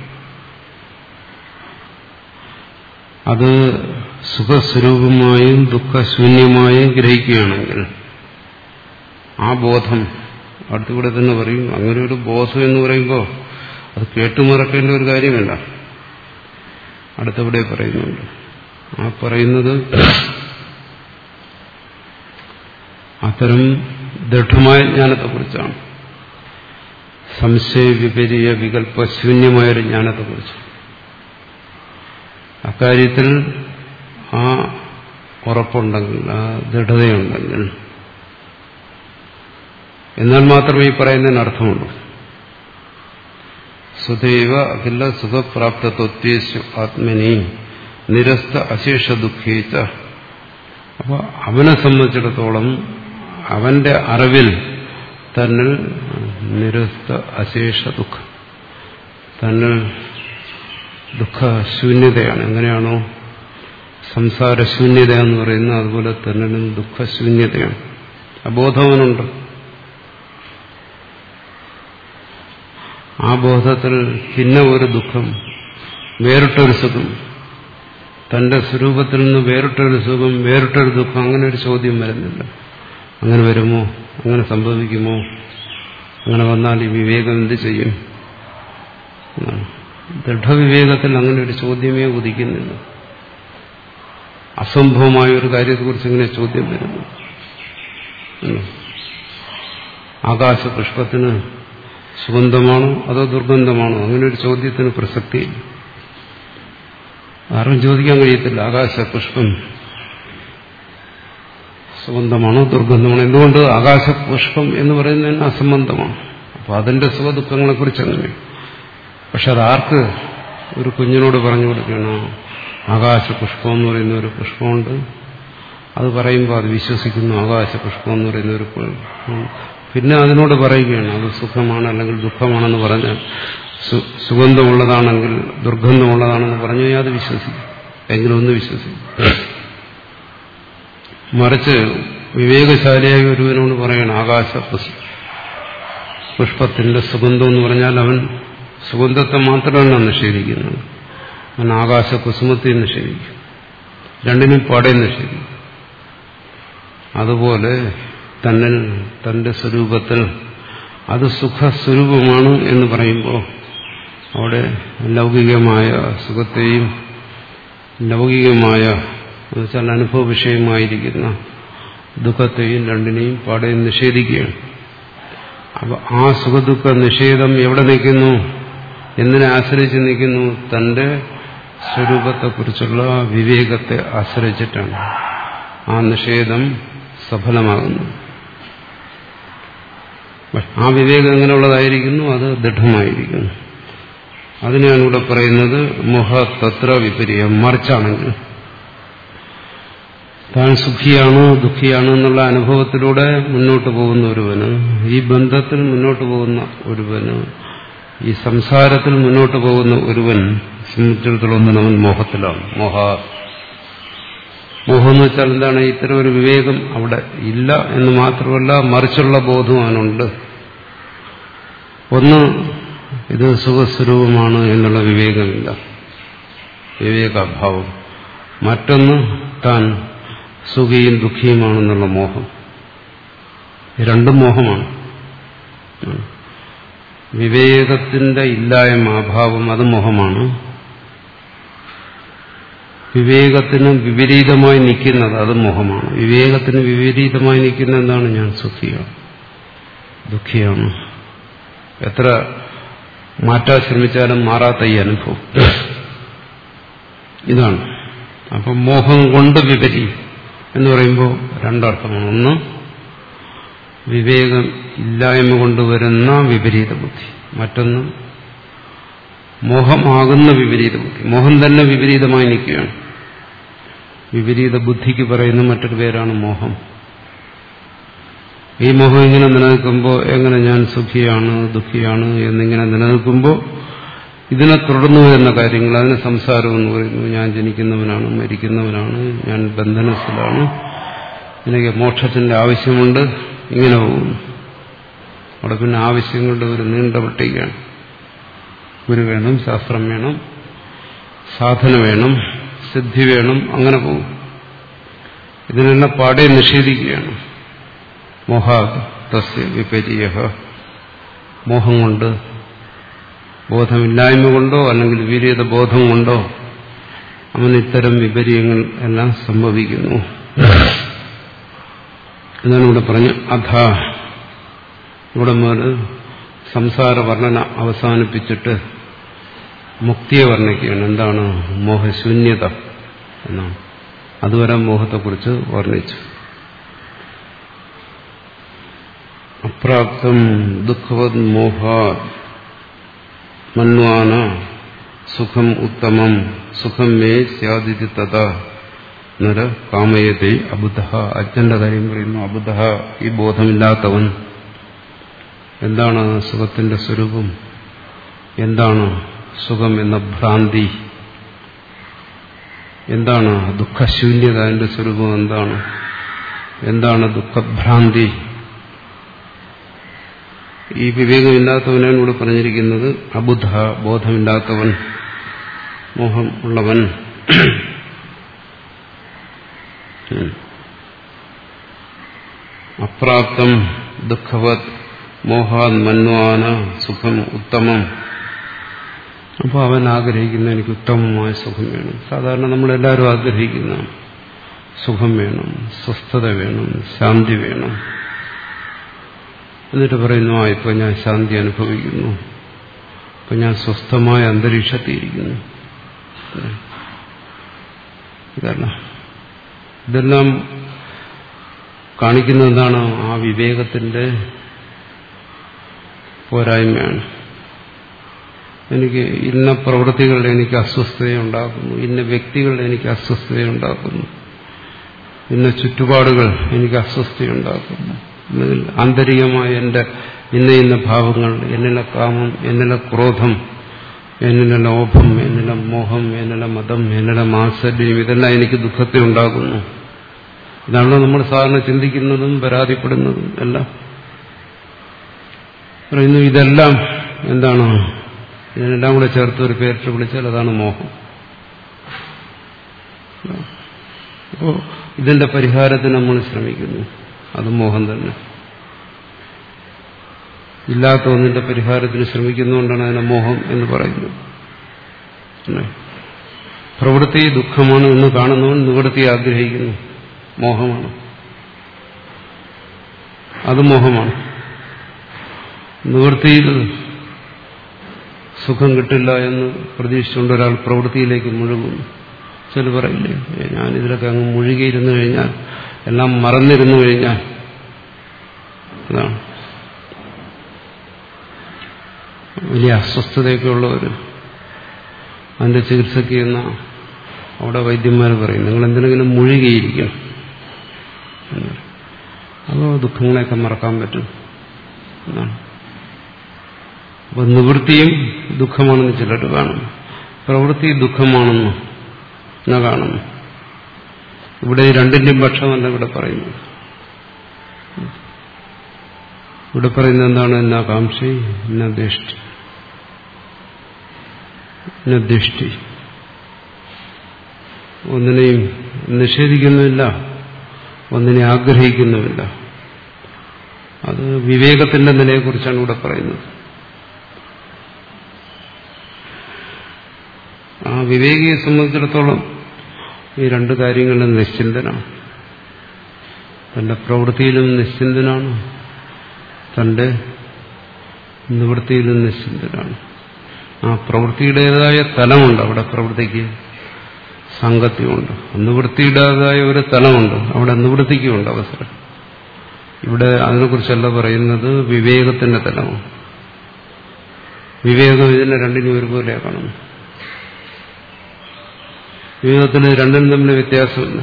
അത് സുഖസ്വരൂപമായും ദുഃഖശൂന്യമായും ഗ്രഹിക്കുകയാണെങ്കിൽ ആ ബോധം, അടുത്തുകൂടെ തന്നെ പറയും, അങ്ങനെ ഒരു ബോധം എന്ന് പറയുമ്പോൾ അത് കേട്ടുമറക്കേണ്ട ഒരു കാര്യമല്ല. അടുത്തവിടെ പറയുന്നുണ്ട്. ആ പറയുന്നത് അത്തരം ദൃഢമായ ജ്ഞാനത്തെക്കുറിച്ചാണ്. സംശയ വിപരീയ വികല്പ ശൂന്യമായൊരു ജ്ഞാനത്തെക്കുറിച്ച്. അക്കാര്യത്തിൽ ആ ഉറപ്പുണ്ടെങ്കിൽ, ആ ദൃഢതയുണ്ടെങ്കിൽ, എന്നാൽ മാത്രമേ ഈ പറയുന്നതിന് അർത്ഥമുള്ളൂ. സ്വദൈവ അഖില സുഖപ്രാപ്തത്വേഷു ആത്മനി നിരസ്ത അശേഷ ദുഃഖേച്ച. അപ്പോൾ അവനെ സംബന്ധിച്ചിടത്തോളം അവന്റെ അറിവിൽ തന്നിൽ നിരസ്ത അശേഷ ദുഃഖം, തന്നിൽ ദുഃഖശൂന്യതയാണ്. എങ്ങനെയാണോ സംസാരശൂന്യത എന്ന് പറയുന്നത്, അതുപോലെ തന്നെ ദുഃഖശൂന്യതയാണ്. അബോധവനുണ്ട്. ആ ബോധത്തിൽ പിന്നെ ഒരു ദുഃഖം, വേറിട്ടൊരു സുഖം, തന്റെ സ്വരൂപത്തിൽ നിന്ന് വേറിട്ടൊരു സുഖം, വേറിട്ടൊരു ദുഃഖം, അങ്ങനെ ഒരു ചോദ്യം വരുന്നില്ല. അങ്ങനെ വരുമോ? അങ്ങനെ സംഭവിക്കുമോ? അങ്ങനെ വന്നാൽ ഈ വിവേകം എന്ത് ചെയ്യും? ദൃഢവിവേകത്തിൽ അങ്ങനെ ഒരു ചോദ്യമേ ഉദിക്കുന്നില്ല. അസംഭവമായ ഒരു കാര്യത്തെക്കുറിച്ച് ഇങ്ങനെ ചോദ്യം വരുന്നു. ആകാശപുഷ്പത്തിന് സുഗന്ധമാണോ അതോ ദുർഗന്ധമാണോ? അങ്ങനെ ഒരു ചോദ്യത്തിന് പ്രസക്തിയില്ല. ആരും ചോദിക്കാൻ കഴിയത്തില്ല ആകാശപുഷ്പം സുഗന്ധമാണോ ദുർഗന്ധമാണോ. എന്തുകൊണ്ട്? ആകാശപുഷ്പം എന്ന് പറയുന്നതിന് അസംബന്ധമാണ്. അപ്പോൾ അതിന്റെ സുഖദുഃഖങ്ങളെക്കുറിച്ച് അങ്ങനെ. പക്ഷെ അതാർക്ക് ഒരു കുഞ്ഞിനോട് പറഞ്ഞു കൊടുക്കണം? ആകാശപുഷ്പം എന്ന് പറയുന്ന ഒരു പുഷ്പമുണ്ട്, അത് പറയുമ്പോൾ അത് വിശ്വസിക്കുന്നു. ആകാശപുഷ്പം എന്ന് പറയുന്ന ഒരു പുഷ്പം. പിന്നെ അതിനോട് പറയുകയാണ് അത് സുഖമാണ് അല്ലെങ്കിൽ ദുഃഖമാണെന്ന് പറഞ്ഞാൽ, സുഗന്ധമുള്ളതാണെങ്കിൽ ദുർഗന്ധമുള്ളതാണെന്ന് പറഞ്ഞു കഴിഞ്ഞാൽ അത് വിശ്വസിക്കും. എങ്കിലും ഒന്ന് വിശ്വസിക്കും. മറിച്ച് വിവേകശാലിയായ ഒരുവനോട് പറയണം ആകാശ പുഷ്പത്തിന്റെ സുഗന്ധം എന്ന് പറഞ്ഞാൽ അവൻ സുഗന്ധത്തെ മാത്രമല്ല നിഷേധിക്കുന്നത്, അവൻ ആകാശ കുസുമത്തെ നിഷേധിക്കും. രണ്ടിനും പാടെ നിഷേധിക്കും. അതുപോലെ തന്നെ തന്റെ സ്വരൂപത്തിൽ അത് സുഖസ്വരൂപമാണ് എന്ന് പറയുമ്പോൾ അവിടെ ലൗകികമായ സുഖത്തെയും ലൗകികമായ എന്നുവെച്ചാൽ അനുഭവ വിഷയമായിരിക്കുന്ന ദുഃഖത്തെയും രണ്ടിനെയും പാടെ നിഷേധിക്കുകയാണ്. അപ്പൊ ആ സുഖദുഃഖ നിഷേധം എവിടെ നിൽക്കുന്നു? എന്തിനെ ആശ്രയിച്ച് നിൽക്കുന്നു? തന്റെ സ്വരൂപത്തെക്കുറിച്ചുള്ള വിവേകത്തെ ആശ്രയിച്ചിട്ടാണ് ആ നിഷേധം സഫലമാകുന്നു. ആ വിവേകം എങ്ങനെയുള്ളതായിരിക്കുന്നു? അത് ദൃഢമായിരിക്കുന്നു. അതിനാണ് ഇവിടെ പറയുന്നത് മോഹ തത്ര വിപരീയം. മറിച്ചാണെങ്കിൽ താൻ സുഖിയാണോ ദുഃഖിയാണോ എന്നുള്ള അനുഭവത്തിലൂടെ മുന്നോട്ട് പോകുന്ന ഒരുവന്, ഈ ബന്ധത്തിൽ മുന്നോട്ട് പോകുന്ന ഒരുവന്, ഈ സംസാരത്തിൽ മുന്നോട്ട് പോകുന്ന ഒരുവൻ സംബന്ധിച്ചിടത്തോളം അവൻ മോഹത്തിലാണ്. മോഹ മോഹം എന്ന് വെച്ചാൽ എന്താണ്? ഇത്തരം ഒരു വിവേകം അവിടെ ഇല്ല എന്ന് മാത്രമല്ല, മറിച്ചുള്ള ബോധം അവനുണ്ട്. ഒന്ന്, ഇത് സുഖസ്വരൂപമാണ് എന്നുള്ള വിവേകമില്ല, വിവേകാഭാവം. മറ്റൊന്ന്, താൻ സുഖിയും ദുഃഖിയുമാണെന്നുള്ള മോഹം. രണ്ടും മോഹമാണ്. വിവേകത്തിന്റെ ഇല്ലായ്മ, അഭാവം, അത് മോഹമാണ്. വിവേകത്തിന് വിപരീതമായി നിൽക്കുന്നത് അത് മോഹമാണ്. വിവേകത്തിന് വിപരീതമായി നിൽക്കുന്ന എന്താണ്? ഞാൻ സുഖിയാണ് ദുഃഖിയാണ്. എത്ര മാറ്റാൻ ശ്രമിച്ചാലും മാറാത്ത ഈ അനുഭവം ഇതാണ്. അപ്പം മോഹം കൊണ്ട് വിപരീതം എന്ന് പറയുമ്പോൾ രണ്ടർത്ഥമാണ്. ഒന്ന്, വിവേകം ഇല്ലായ്മ കൊണ്ടുവരുന്ന വിപരീത ബുദ്ധി. മറ്റൊന്ന്, മോഹമാകുന്ന വിപരീത ബുദ്ധി. മോഹം തന്നെ വിപരീതമായി നിൽക്കുകയാണ്. വിപരീത ബുദ്ധിക്ക് പറയുന്ന മറ്റൊരു പേരാണ് മോഹം. ഈ മോഹം ഇങ്ങനെ നിലനിൽക്കുമ്പോൾ, എങ്ങനെ ഞാൻ സുഖിയാണ് ദുഃഖിയാണ് എന്നിങ്ങനെ നിലനിൽക്കുമ്പോൾ ഇതിനെ തുടർന്നു വരുന്ന കാര്യങ്ങൾ, അതിന് സംസാരം എന്ന് പറയുന്നു. ഞാൻ ജനിക്കുന്നവനാണ്, മരിക്കുന്നവനാണ്, ഞാൻ ബന്ധനത്തിലാണ്, എനിക്ക് മോക്ഷത്തിന്റെ ആവശ്യമുണ്ട്, ഇങ്ങനെ പോകുന്നു. അവിടെ പിന്നെ ആവശ്യങ്ങളുടെ ഒരു നീണ്ട പട്ടികയാണ്. ഗുരു വേണം, ശാസ്ത്രം വേണം, സാധന വേണം, സിദ്ധി വേണം, അങ്ങനെ പോകും. ഇതിനെല്ലാം പാടെ നിഷേധിക്കുകയാണ്. മോഹാത് തസ്യ വിപരീയ. മോഹം കൊണ്ട്, ബോധമില്ലായ്മ കൊണ്ടോ അല്ലെങ്കിൽ വിപരീത ബോധം കൊണ്ടോ അവന് ഇത്തരം വിപര്യങ്ങൾ എല്ലാം സംഭവിക്കുന്നു. എന്നാണ് ഇവിടെ പറഞ്ഞ അധ. ഇവിടെ മുതൽ സംസാര വർണ്ണന അവസാനിപ്പിച്ചിട്ട് മുക്തിയെ വർണ്ണിക്കുകയാണ്. എന്താണ് മോഹശൂന്യത എന്നാണ്. അതുവരെ മോഹത്തെക്കുറിച്ച് വർണ്ണിച്ചു. അപ്രാപ്തം ദുഃഖവത് മോഹാത് മന്വാന സുഖം ഉത്തമം സുഖം മേ സ്യാദിതി തഥാ നര കാമയത്തെ അബുദ്ധ. അജ്ഞന്റെ കാര്യം പറയുന്നു. അബുദ്ധ, ഈ ബോധമില്ലാത്തവൻ. എന്താണ് സുഖത്തിന്റെ സ്വരൂപം? എന്താണ് സുഖം എന്ന ഭ്രാന്തി? എന്താണ് ദുഃഖശൂന്യത? അതിന്റെ സ്വരൂപം എന്താണ്? എന്താണ് ദുഃഖഭ്രാന്തി? ഈ വിവേകമില്ലാത്തവനാണ് ഇവിടെ പറഞ്ഞിരിക്കുന്നത്. അബുദ്ധ, ബോധമില്ലാത്തവൻ, മോഹം ഉള്ളവൻ. അപ്രാപ്തം ദുഃഖവത് മോഹാത് മന്വാന സുഖം ഉത്തമം. അപ്പോൾ അവൻ ആഗ്രഹിക്കുന്ന എനിക്ക് ഉത്തമമായ സുഖം വേണം. സാധാരണ നമ്മളെല്ലാവരും ആഗ്രഹിക്കുന്ന സുഖം വേണം, സ്വസ്ഥത വേണം, ശാന്തി വേണം. എന്നിട്ട് പറയുന്നു, ആ ഇപ്പൊ ഞാൻ ശാന്തി അനുഭവിക്കുന്നു, ഇപ്പൊ ഞാൻ സ്വസ്ഥമായ അന്തരീക്ഷത്തിയിരിക്കുന്നു. കാരണം ഇതെല്ലാം കാണിക്കുന്നത് എന്താണ്? ആ വിവേകത്തിന്റെ പോരായ്മയാണ്. എനിക്ക് ഇന്ന പ്രവൃത്തികളിൽ എനിക്ക് അസ്വസ്ഥതയുണ്ടാക്കുന്നു, ഇന്ന വ്യക്തികളിൽ എനിക്ക് അസ്വസ്ഥതയുണ്ടാക്കുന്നു, ഇന്ന ചുറ്റുപാടുകൾ എനിക്ക് അസ്വസ്ഥയുണ്ടാക്കുന്നു. ആന്തരികമായ എൻ്റെ ഇന്ന ഇന്ന ഭാവങ്ങൾ, എന്നിലെ കാമം, എന്നിലെ ക്രോധം, എന്നിലെ ലോഭം, എന്നിലെ മോഹം, എന്നിലെ മതം, എന്നിലെ മാത്സര്യം, ഇതെല്ലാം എനിക്ക് ദുഃഖത്തെ ഉണ്ടാകുന്നു. ഇതാണല്ലോ നമ്മൾ സാധാരണ ചിന്തിക്കുന്നതും പരാതിപ്പെടുന്നതും എല്ലാം. പറയുന്നു ഇതെല്ലാം എന്താണ്? ഇതിനെല്ലാം കൂടെ ചേർത്ത് ഒരു പേരിട്ട് വിളിച്ചാൽ അതാണ് മോഹം. അപ്പോൾ ഇതിന്റെ പരിഹാരത്തിന് നമ്മൾ ശ്രമിക്കുന്നു, അത് മോഹം തന്നെ. ഇല്ലാത്ത ഒന്നിന്റെ പരിഹാരത്തിന് ശ്രമിക്കുന്നതുകൊണ്ടാണ് അതിനെ മോഹം എന്ന് പറയുന്നത്. പ്രവൃത്തി ദുഃഖമാണ് എന്ന് കാണുന്നവൻ നിവൃത്തി ആഗ്രഹിക്കുന്നു, മോഹമാണ്. അത് മോഹമാണ്. നിവൃത്തിയിൽ സുഖം കിട്ടില്ല എന്ന് പ്രതീക്ഷിച്ചുകൊണ്ട് ഒരാൾ പ്രവൃത്തിയിലേക്ക് മുഴുകുന്നു. ചില പറയില്ലേ, ഞാനിതിലൊക്കെ അങ്ങ് മുഴുകിയിരുന്നു കഴിഞ്ഞാൽ, എല്ലാം മറന്നിരുന്നു കഴിഞ്ഞാൽ, അതാണ് വലിയ അസ്വസ്ഥതയൊക്കെ ഉള്ളവർ അതിന്റെ ചികിത്സയ്ക്ക് എന്ന അവിടെ വൈദ്യന്മാർ പറയും, നിങ്ങൾ എന്തിനെങ്കിലും മുഴുകിയിരിക്കണം. അതോ ദുഃഖങ്ങളെയൊക്കെ മറക്കാൻ പറ്റും എന്നാണ്. അപ്പൊ നിവൃത്തിയും ദുഃഖമാണെന്ന് ചിലർ കാണുന്നു, പ്രവൃത്തി ദുഃഖമാണെന്ന് എന്നാ കാണുന്നു. ഇവിടെ ഈ രണ്ടിന്റെയും പക്ഷമല്ല ഇവിടെ പറയുന്നത്. ഇവിടെ പറയുന്നത് എന്താണ്? എന്നാ കാംക്ഷി എന്നാ ദൃഷ്ടി എന്നാ ദൃഷ്ടി. ഒന്നിനെയും നിഷേധിക്കുന്നുമില്ല, ഒന്നിനെ ആഗ്രഹിക്കുന്നുമില്ല. അത് വിവേകത്തിന്റെ നിലയെക്കുറിച്ചാണ് ഇവിടെ പറയുന്നത്. ആ വിവേകിയെ സംബന്ധിച്ചിടത്തോളം ഈ രണ്ട് കാര്യങ്ങളിലും നിശ്ചിന്തനാണ്. തന്റെ പ്രവൃത്തിയിലും നിശ്ചിന്തനാണ്, തന്റെ നിവൃത്തിയിലും നിശ്ചിന്തനാണ്. ആ പ്രവൃത്തിയുടേതായ തലമുണ്ട് അവിടെ, പ്രവൃത്തിക്ക് സാങ്കത്യമുണ്ട്. നിവൃത്തിയുടേതായ ഒരു തലമുണ്ട് അവിടെ, നിവൃത്തിക്കുമുണ്ട് അവസരം. ഇവിടെ അതിനെക്കുറിച്ചല്ല പറയുന്നത്, വിവേകത്തിന്റെ തലമാണ്. വിവേകം ഇതിനെ രണ്ടിനും ഒരുപോലെ കാണുന്നു. വിവേകത്തിന് രണ്ടിനും തമ്മിൽ വ്യത്യാസമില്ല.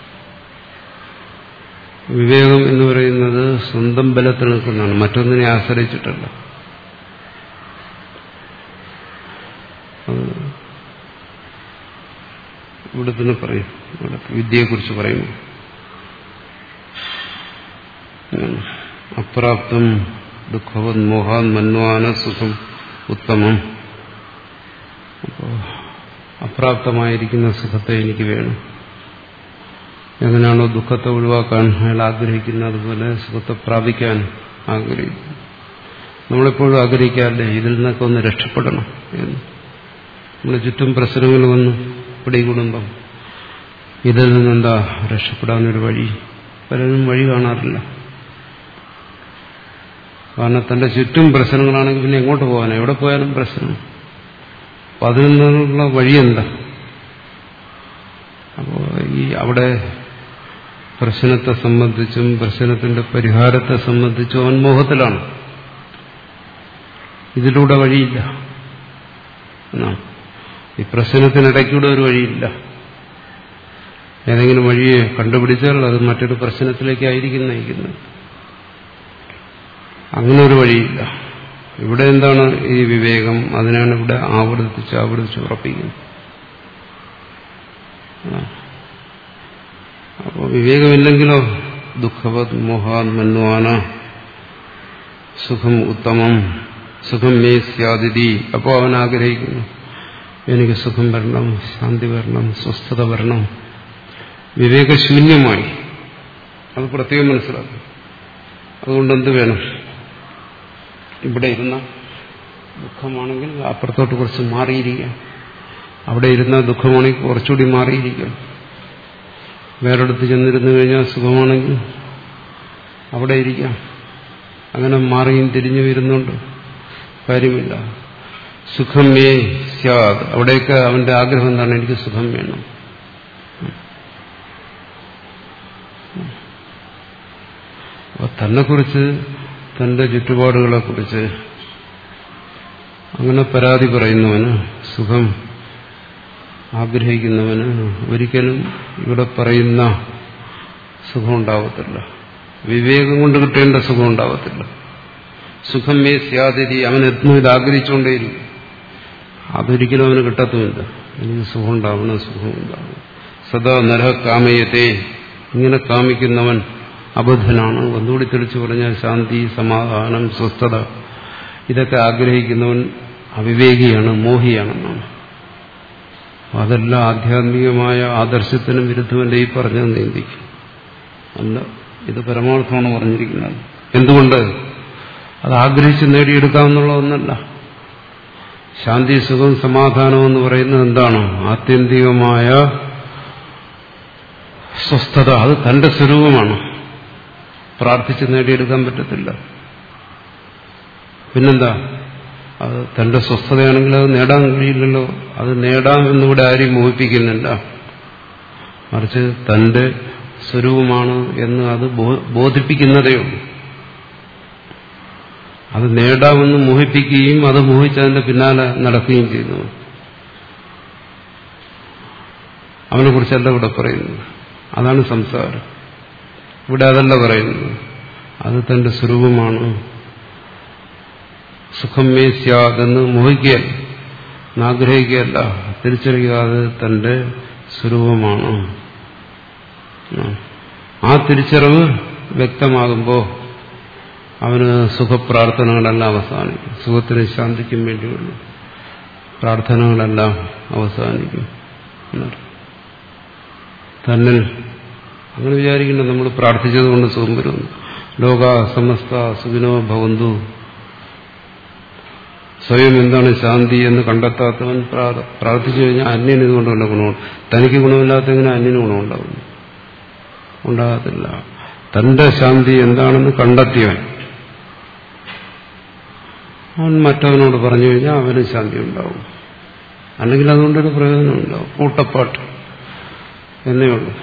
വിവേകം എന്ന് പറയുന്നത് സ്വന്തം ബലത്തിൽ നിൽക്കുന്നതാണ്, മറ്റൊന്നിനെ ആശ്രയിച്ചിട്ടല്ല. ഇവിടെ തന്നെ പറയും, ഇവിടെ വിദ്യയെക്കുറിച്ച് പറയുന്നു. അപ്രാപ്തം ദുഃഖവത് മോഹാൻ മന്വാന സുഖം ഉത്തമം. അപ്പോ അപ്രാപ്തമായിരിക്കുന്ന സുഖത്തെ എനിക്ക് വേണം. എങ്ങനെയാണോ ദുഃഖത്തെ ഒഴിവാക്കാൻ അയാൾ ആഗ്രഹിക്കുന്നത്, അതുപോലെ സുഖത്തെ പ്രാപിക്കാൻ ആഗ്രഹിക്കുന്നു. നമ്മളെപ്പോഴും ആഗ്രഹിക്കാറില്ലേ ഇതിൽ നിന്നൊക്കെ ഒന്ന് രക്ഷപ്പെടണം എന്ന്. നമ്മുടെ ചുറ്റും പ്രശ്നങ്ങൾ വന്നു പിടികുടുംബം, ഇതിൽ നിന്നെന്താ രക്ഷപ്പെടാനൊരു വഴി? പലരും വഴി കാണാറില്ല. കാരണം തന്റെ ചുറ്റും പ്രശ്നങ്ങളാണെങ്കിൽ പിന്നെ എങ്ങോട്ട് പോകാൻ? എവിടെ പോയാലും പ്രശ്നം. അപ്പം അതിൽ നിന്നുള്ള വഴി എന്താ? അപ്പോൾ ഈ അവിടെ പ്രശ്നത്തെ സംബന്ധിച്ചും പ്രശ്നത്തിന്റെ പരിഹാരത്തെ സംബന്ധിച്ചും അവൻ മോഹത്തിലാണ്. ഇതിലൂടെ വഴിയില്ല എന്നാണ്. ഈ പ്രശ്നത്തിനിടയ്ക്കൂടെ ഒരു വഴിയില്ല. ഏതെങ്കിലും വഴിയെ കണ്ടുപിടിച്ചാൽ അത് മറ്റൊരു പ്രശ്നത്തിലേക്കായിരിക്കും നയിക്കുന്നത്. അങ്ങനെ ഒരു വഴിയില്ല. ഇവിടെ എന്താണ് ഈ വിവേകം? അതിനാണ് ഇവിടെ ആവർത്തിച്ച് ആവർത്തിച്ച് ഉറപ്പിക്കുന്നത്. അപ്പോൾ വിവേകമില്ലെങ്കിലോ ദുഃഖവത് മോഹാത് മന്വാന സുഖം ഉത്തമം സുഖം മേ സ്യാദിതി. അപ്പോൾ അവൻ ആഗ്രഹിക്കുന്നു എനിക്ക് സുഖം വരണം, ശാന്തി വരണം, സ്വസ്ഥത വരണം. വിവേകശൂന്യമായി. അത് പ്രത്യേകം മനസ്സിലാക്കും. അതുകൊണ്ട് എന്ത് വേണം? ഇവിടെ ഇരുന്ന ദുഃഖമാണെങ്കിൽ അപ്പുറത്തോട്ട് കുറച്ച് മാറിയിരിക്കാം. അവിടെ ഇരുന്ന ദുഃഖമാണെങ്കിൽ കുറച്ചുകൂടി മാറിയിരിക്കാം. വേറെടുത്ത് ചെന്നിരുന്നു കഴിഞ്ഞാൽ സുഖമാണെങ്കിൽ അവിടെ ഇരിക്കാം. അങ്ങനെ മാറിയും തിരിഞ്ഞു വരുന്നുണ്ട് കാര്യമില്ല. സുഖം മേ സ്യാദ്. അവിടെയൊക്കെ അവന്റെ ആഗ്രഹം എന്താണ്? എനിക്ക് സുഖം വേണം. അപ്പൊ തന്നെക്കുറിച്ച്, തന്റെ ചുറ്റുപാടുകളെക്കുറിച്ച് അങ്ങനെ പരാതി പറയുന്നവന്, സുഖം ആഗ്രഹിക്കുന്നവന് ഒരിക്കലും ഇവിടെ പറയുന്ന സുഖം ഉണ്ടാവത്തില്ല. വിവേകം കൊണ്ട് കിട്ടേണ്ട സുഖം ഉണ്ടാവത്തില്ല. സുഖം മേ സ്യാദിതി. അവൻ എത്തുന്നു ഇത് ആഗ്രഹിച്ചുകൊണ്ടേയിരിക്കും. അതൊരിക്കലും അവന് കിട്ടത്തുമില്ല. എനിക്ക് സുഖം ഉണ്ടാവണം, സുഖം ഉണ്ടാവണം. സദാ നരഹ കാമയത്തെ. ഇങ്ങനെ കാമിക്കുന്നവൻ അബദ്ധനാണ്. ഒന്നുകൂടി തെളിച്ചു പറഞ്ഞാൽ ശാന്തി, സമാധാനം, സ്വസ്ഥത ഇതൊക്കെ ആഗ്രഹിക്കുന്നവൻ അവിവേകിയാണ്, മോഹിയാണെന്നാണ്. അതെല്ലാം ആധ്യാത്മികമായ ആദർശത്തിനും വിരുദ്ധമല്ല ഈ പറഞ്ഞത് നീന്തിക്കും. അല്ല, ഇത് പരമാർത്ഥമാണ് പറഞ്ഞിരിക്കുന്നത്. എന്തുകൊണ്ട്? അത് ആഗ്രഹിച്ച് നേടിയെടുക്കാമെന്നുള്ള ഒന്നല്ല. ശാന്തി, സുഖം, സമാധാനം എന്ന് പറയുന്നത് എന്താണ്? ആത്യന്തികമായ സ്വസ്ഥത. അത് തന്റെ സ്വരൂപമാണ്. പ്രാർത്ഥിച്ച് നേടിയെടുക്കാൻ പറ്റത്തില്ല. പിന്നെന്താ? അത് തന്റെ സ്വസ്ഥതയാണെങ്കിൽ അത് നേടാൻ കഴിയില്ലല്ലോ. അത് നേടാം എന്നിവിടെ ആരെയും മോഹിപ്പിക്കുന്നില്ല. മറിച്ച് തന്റെ സ്വരൂപമാണ് എന്ന് അത് ബോധിപ്പിക്കുന്നതേ ഉള്ളൂ. അത് നേടാമെന്ന് മോഹിപ്പിക്കുകയും അത് മോഹിച്ചതിന്റെ പിന്നാലെ നടക്കുകയും ചെയ്യുന്നു. അവനെ കുറിച്ചല്ല ഇവിടെ പറയുന്നത്. അതാണ് സംസാരം. ഇവിടെ അതല്ല പറയുന്നത്. അത് തന്റെ സ്വരൂപമാണ്. സുഖം മേ സ്യാതെന്ന് മോഹിക്കുകയല്ല, ആഗ്രഹിക്കുകയല്ല, തിരിച്ചറിയാതെ തന്റെ സ്വരൂപമാണ്. ആ തിരിച്ചറിവ് വ്യക്തമാകുമ്പോൾ അവന് സുഖപ്രാർത്ഥനകളെല്ലാം അവസാനിക്കും. സുഖത്തിനും ശാന്തിക്കും വേണ്ടിയുള്ള പ്രാർത്ഥനകളെല്ലാം അവസാനിക്കും. തന്നിൽ അങ്ങനെ വിചാരിക്കണം, നമ്മൾ പ്രാർത്ഥിച്ചത് കൊണ്ട് സുഖം വരുന്നു. ലോക സമസ്ത സുഖിനോ ഭവന്തു. സ്വയം എന്താണ് ശാന്തി എന്ന് കണ്ടെത്താത്തവൻ പ്രാർത്ഥിച്ചു കഴിഞ്ഞാൽ അന്യന് ഇതുകൊണ്ട് വല്ല ഗുണമുണ്ട്. തനിക്ക് ഗുണമില്ലാത്തങ്ങനെ അന്യന് ഗുണമുണ്ടാകുന്നു? ഉണ്ടാകത്തില്ല. തന്റെ ശാന്തി എന്താണെന്ന് കണ്ടെത്തിയവൻ അവൻ മറ്റവനോട് പറഞ്ഞു കഴിഞ്ഞാൽ അവന് ശാന്തി ഉണ്ടാവും. അല്ലെങ്കിൽ അതുകൊണ്ടൊരു പ്രയോജനം ഉണ്ടാവും. കൂട്ടപ്പാട്ട് എന്നേ ഉള്ളൂ.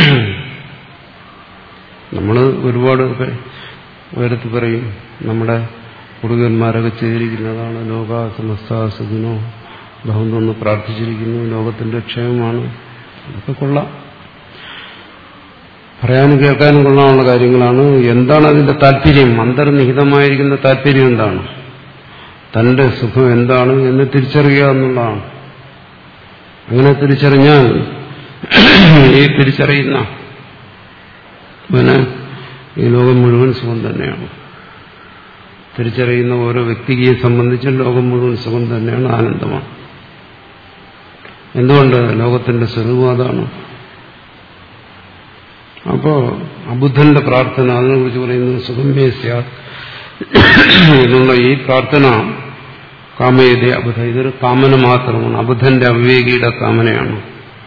നമ്മൾ ഒരുപാട് ഉയരത്ത് പറയും, നമ്മുടെ കുടുംബന്മാരൊക്കെ ചെയ്തിരിക്കുന്നതാണ് ലോക സമസ്ത സുഖിനോ ഭവന്തൊന്ന് പ്രാർത്ഥിച്ചിരിക്കുന്നു, ലോകത്തിന്റെ ക്ഷേമമാണ്. അതൊക്കെ കൊള്ളാം, പറയാനും കേൾക്കാനും കൊള്ളാനുള്ള കാര്യങ്ങളാണ്. എന്താണ് അതിന്റെ താല്പര്യം? അന്തർനിഹിതമായിരിക്കുന്ന താല്പര്യം എന്താണ്? തന്റെ സുഖം എന്താണ് എന്ന് തിരിച്ചറിയുക എന്നുള്ളതാണ്. അങ്ങനെ തിരിച്ചറിഞ്ഞാൽ ഈ തിരിച്ചറിയുന്ന പിന്നെ ഈ ലോകം മുഴുവൻ സുഖം തന്നെയാണ്. തിരിച്ചറിയുന്ന ഓരോ വ്യക്തിയെ സംബന്ധിച്ച് ലോകം മുഴുവൻ സുഖം തന്നെയാണ്, ആനന്ദമാണ്. എന്തുകൊണ്ട്? ലോകത്തിന്റെ സ്വരൂപം അതാണ്. അപ്പോ അബുദ്ധന്റെ പ്രാർത്ഥന, അതിനെക്കുറിച്ച് പറയുന്നത് സുഖം മേ സ്യാത് എന്നുള്ള ഈ പ്രാർത്ഥന കാമയതേ അബുദ്ധ, ഇതൊരു കാമന മാത്രമാണ്. അബുദ്ധന്റെ അവിവേകിയുടെ കാമനയാണ്.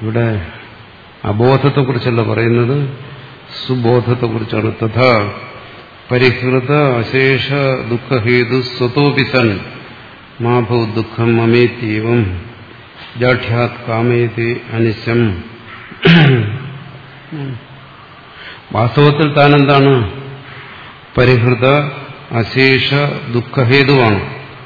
ഇവിടെ അബോധത്തെക്കുറിച്ചല്ല പറയുന്നത്, സുബോധത്തെക്കുറിച്ചാണ്. തഥാ പരിഹൃത അശേഷ ദുഃഖഹേതു സ്വതോപി സൻ മാ ഭൂ ദുഃഖം മമേത്യവം ജാഠ്യാത് കാമേതി അനിശം. വാസ്തവത്തിൽ താനെന്താണ്? പരിഹൃത അശേഷ ദുഃഖഹേതുവാണ്.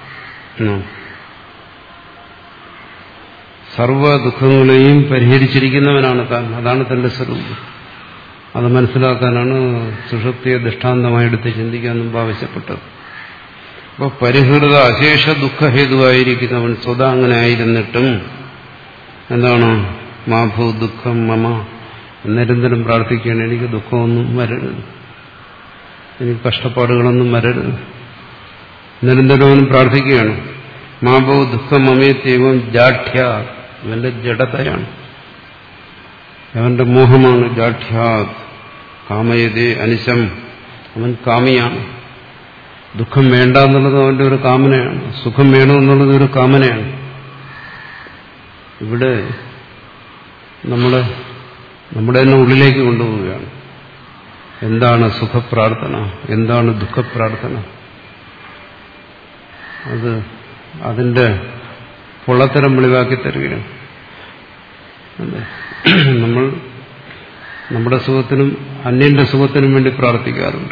സർവ ദുഃഖങ്ങളെയും പരിഹരിച്ചിരിക്കുന്നവനാണ് താൻ. അതാണ് തന്റെ സ്വരൂപം. അത് മനസ്സിലാക്കാനാണ് സുഷുപ്തിയെ ദൃഷ്ടാന്തമായെടുത്ത് ചിന്തിക്കാൻ മുമ്പ് ആവശ്യപ്പെട്ടത്. അപ്പോൾ പരിഹൃത അശേഷ ദുഃഖഹേതുവായിരിക്കുന്നവൻ സ്വതः അങ്ങനെ ആയിരുന്നിട്ടും എന്താണ്? മാഭൂ ദുഃഖം മമ, നിരന്തരം പ്രാർത്ഥിക്കുകയാണ്, എനിക്ക് ദുഃഖമൊന്നും വരരുത്, എനിക്ക് കഷ്ടപ്പാടുകളൊന്നും വരരുത്. നിരന്തരം പ്രാർത്ഥിക്കുകയാണ്. മാഭൂ ദുഃഖം മമേത്യവം ജാഠ്യ, ഇവന്റെ ജഡതയാണ്, അവന്റെ മോഹമാണ്. ജാഠ്യാത് കാമയതേ അനിശം, അവൻ കാമിയാണ്. ദുഃഖം വേണ്ട എന്നുള്ളത് അവന്റെ ഒരു കാമനയാണ്, സുഖം വേണമെന്നുള്ളത് ഒരു കാമനയാണ്. ഇവിടെ നമ്മളെ നമ്മുടെ തന്നെ ഉള്ളിലേക്ക് കൊണ്ടുപോവുകയാണ്. എന്താണ് സുഖപ്രാർത്ഥന, എന്താണ് ദുഃഖപ്രാർത്ഥന? അത് അതിന്റെ പൊള്ളത്തരം വെളിവാക്കി തരികയാണ്. നമ്മൾ നമ്മുടെ സുഖത്തിനും അന്യന്റെ സുഖത്തിനും വേണ്ടി പ്രാർത്ഥിക്കാറുണ്ട്.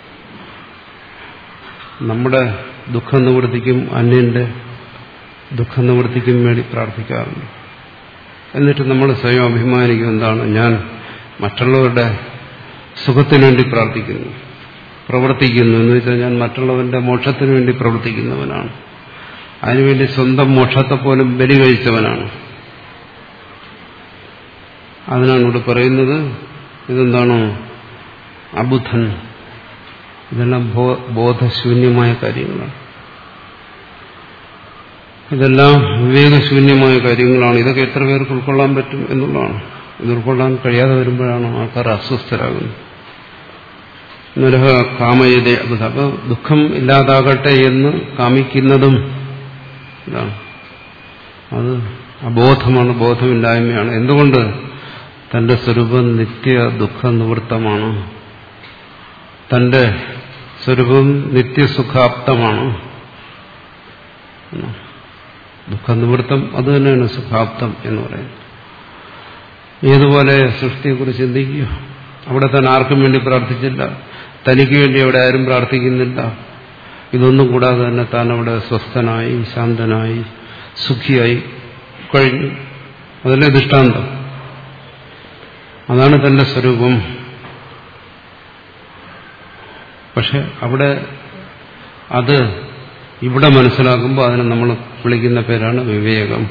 നമ്മുടെ ദുഃഖ നിവൃത്തിക്കും അന്യന്റെ ദുഃഖ നിവൃത്തിക്കും വേണ്ടി പ്രാർത്ഥിക്കാറുണ്ട്. എന്നിട്ട് നമ്മൾ സ്വയം അഭിമാനിക്കും, എന്താണ്, ഞാൻ മറ്റുള്ളവരുടെ സുഖത്തിനു വേണ്ടി പ്രാർത്ഥിക്കുന്നു, പ്രവർത്തിക്കുന്നു എന്ന് വെച്ചാൽ ഞാൻ മറ്റുള്ളവന്റെ മോക്ഷത്തിനു വേണ്ടി പ്രവർത്തിക്കുന്നവനാണ്, അതിനുവേണ്ടി സ്വന്തം മോക്ഷത്തെ പോലും ബലി കഴിച്ചവനാണ്. അതിനാണ് ഇവിടെ പറയുന്നത്, ഇതെന്താണ്? അബുദ്ധൻ. ഇതെല്ലാം ബോധശൂന്യമായ കാര്യങ്ങളാണ്, ഇതെല്ലാം വിവേകശൂന്യമായ കാര്യങ്ങളാണ്. ഇതൊക്കെ എത്ര പേർക്ക് ഉൾക്കൊള്ളാൻ പറ്റും എന്നുള്ളതാണ്. ഇത് ഉൾക്കൊള്ളാൻ കഴിയാതെ വരുമ്പോഴാണ് ആൾക്കാർ അസ്വസ്ഥരാകുന്നത്. നരഹ കാമയതേ അബുദ്ധ. അപ്പൊ ദുഃഖം ഇല്ലാതാകട്ടെ എന്ന് കാമിക്കുന്നതും ഇതാണ്, അത് അബോധമാണ്, ബോധമില്ലായ്മയാണ്. എന്തുകൊണ്ട്? തന്റെ സ്വരൂപം നിത്യ ദുഃഖ നിവൃത്തമാണ്, തന്റെ സ്വരൂപം നിത്യസുഖാപ്തമാണ്. ദുഃഖനിവൃത്തം അത് തന്നെയാണ് സുഖാപ്തം എന്ന് പറയുന്നത്. ഏതുപോലെ സൃഷ്ടിയെക്കുറിച്ച് ചിന്തിക്കുക. അവിടെ താൻ ആർക്കും വേണ്ടി പ്രാർത്ഥിച്ചില്ല, തനിക്ക് വേണ്ടി അവിടെ ആരും പ്രാർത്ഥിക്കുന്നില്ല. ഇതൊന്നും കൂടാതെ തന്നെ താൻ അവിടെ സ്വസ്ഥനായി, ശാന്തനായി, സുഖിയായി കഴിഞ്ഞു. അതല്ലേ ദൃഷ്ടാന്തം. അതാണ് തന്റെ സ്വരൂപം. പക്ഷെ അവിടെ അത് ഇവിടെ മനസ്സിലാക്കുമ്പോൾ അതിനെ നമ്മൾ വിളിക്കുന്ന പേരാണ് വിവേകം.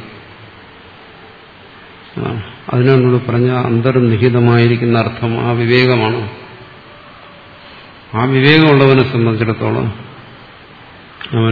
അതിനോട് പറഞ്ഞ അന്തർനിഹിതമായിരിക്കുന്ന അർത്ഥം ആ വിവേകമാണ്. ആ വിവേകമുള്ളവനെ സംബന്ധിച്ചിടത്തോളം അവൻ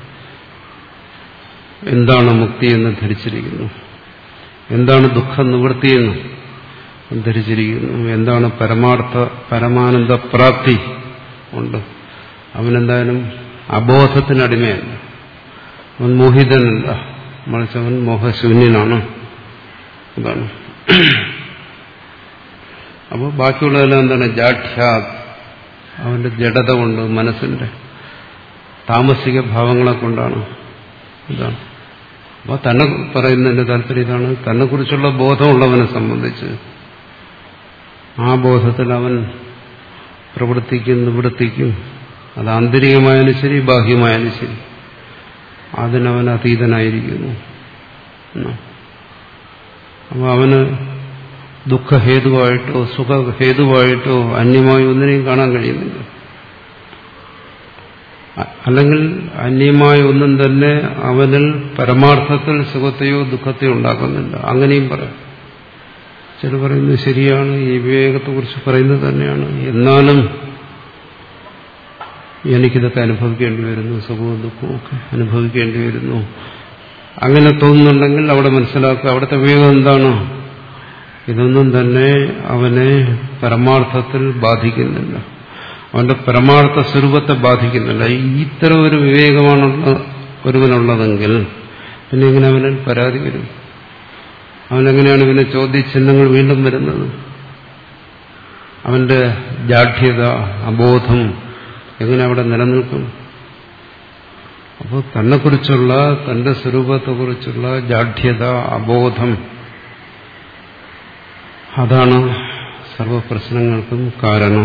എന്താണ് മുക്തി എന്ന് ധരിച്ചിരിക്കുന്നു, എന്താണ് ദുഃഖ നിവൃത്തിയെന്ന് ധരിച്ചിരിക്കുന്നു, എന്താണ് പരമാർത്ഥ പരമാനന്ദ പ്രാപ്തി ഉണ്ട്. അവനെന്തായാലും അബോധത്തിനടിമയല്ല, അവൻ മോഹിതനല്ല, മറിച്ച് അവൻ മോഹശൂന്യനാണ്. അതാണ്. അപ്പോൾ ബാക്കിയുള്ളതെല്ലാം എന്താണ്? ജാഠ്യാത്, അവന്റെ ജഡത കൊണ്ട്, മനസ്സിന്റെ താമസിക ഭാവങ്ങളെ കൊണ്ടാണ്. ഇതാണ്. അപ്പോൾ തന്നെ പറയുന്നതിന്റെ താല്പര്യം ഇതാണ്, തന്നെ കുറിച്ചുള്ള ബോധമുള്ളവനെ സംബന്ധിച്ച് ആ ബോധത്തിൽ അവൻ പ്രവർത്തിക്കും, നിവൃത്തിക്കും. അത് ആന്തരികമായാലും ശരി, ബാഹ്യമായാലും ശരി, അതിനവൻ അതീതനായിരിക്കുന്നു. അപ്പോൾ അവന് ദുഃഖഹേതുവായിട്ടോ സുഖഹേതുവായിട്ടോ അന്യമായി ഒന്നിനെയും കാണാൻ കഴിയുന്നില്ല. അല്ലെങ്കിൽ അന്യമായ ഒന്നും തന്നെ അവനിൽ പരമാർത്ഥത്തിൽ സുഖത്തെയോ ദുഃഖത്തെയോ ഉണ്ടാക്കുന്നില്ല. അങ്ങനെയും പറയാം. ചില പറയുന്നത് ശരിയാണ്, ഈ വിവേകത്തെക്കുറിച്ച് പറയുന്നത് തന്നെയാണ്. എന്നാലും എനിക്കിതൊക്കെ അനുഭവിക്കേണ്ടി വരുന്നു, സുഖവും ദുഃഖവും ഒക്കെ അനുഭവിക്കേണ്ടി വരുന്നു. അങ്ങനെ തോന്നുന്നുണ്ടെങ്കിൽ അവിടെ മനസ്സിലാക്കുക, അവിടുത്തെ വിവേകം എന്താണ്? ഇതൊന്നും തന്നെ അവനെ പരമാർത്ഥത്തിൽ ബാധിക്കുന്നില്ല, അവന്റെ പരമാർത്ഥ സ്വരൂപത്തെ ബാധിക്കുന്നില്ല. ഇത്തരം ഒരു വിവേകമാണ് ഒരുവനുള്ളതെങ്കിൽ പിന്നെ ഇങ്ങനെ അവനിൽ പരാതി വരും. അവനെങ്ങനെയാണ് ഇവന് ചോദ്യചിഹ്നങ്ങൾ വീണ്ടും വരുന്നത്? അവന്റെ ജാഠ്യത, അബോധം എങ്ങനെ അവിടെ നിലനിൽക്കും? അപ്പോൾ തന്നെക്കുറിച്ചുള്ള, തന്റെ സ്വരൂപത്തെക്കുറിച്ചുള്ള ജാഠ്യത, അബോധം, അതാണ് സർവപ്രശ്നങ്ങൾക്കും കാരണം.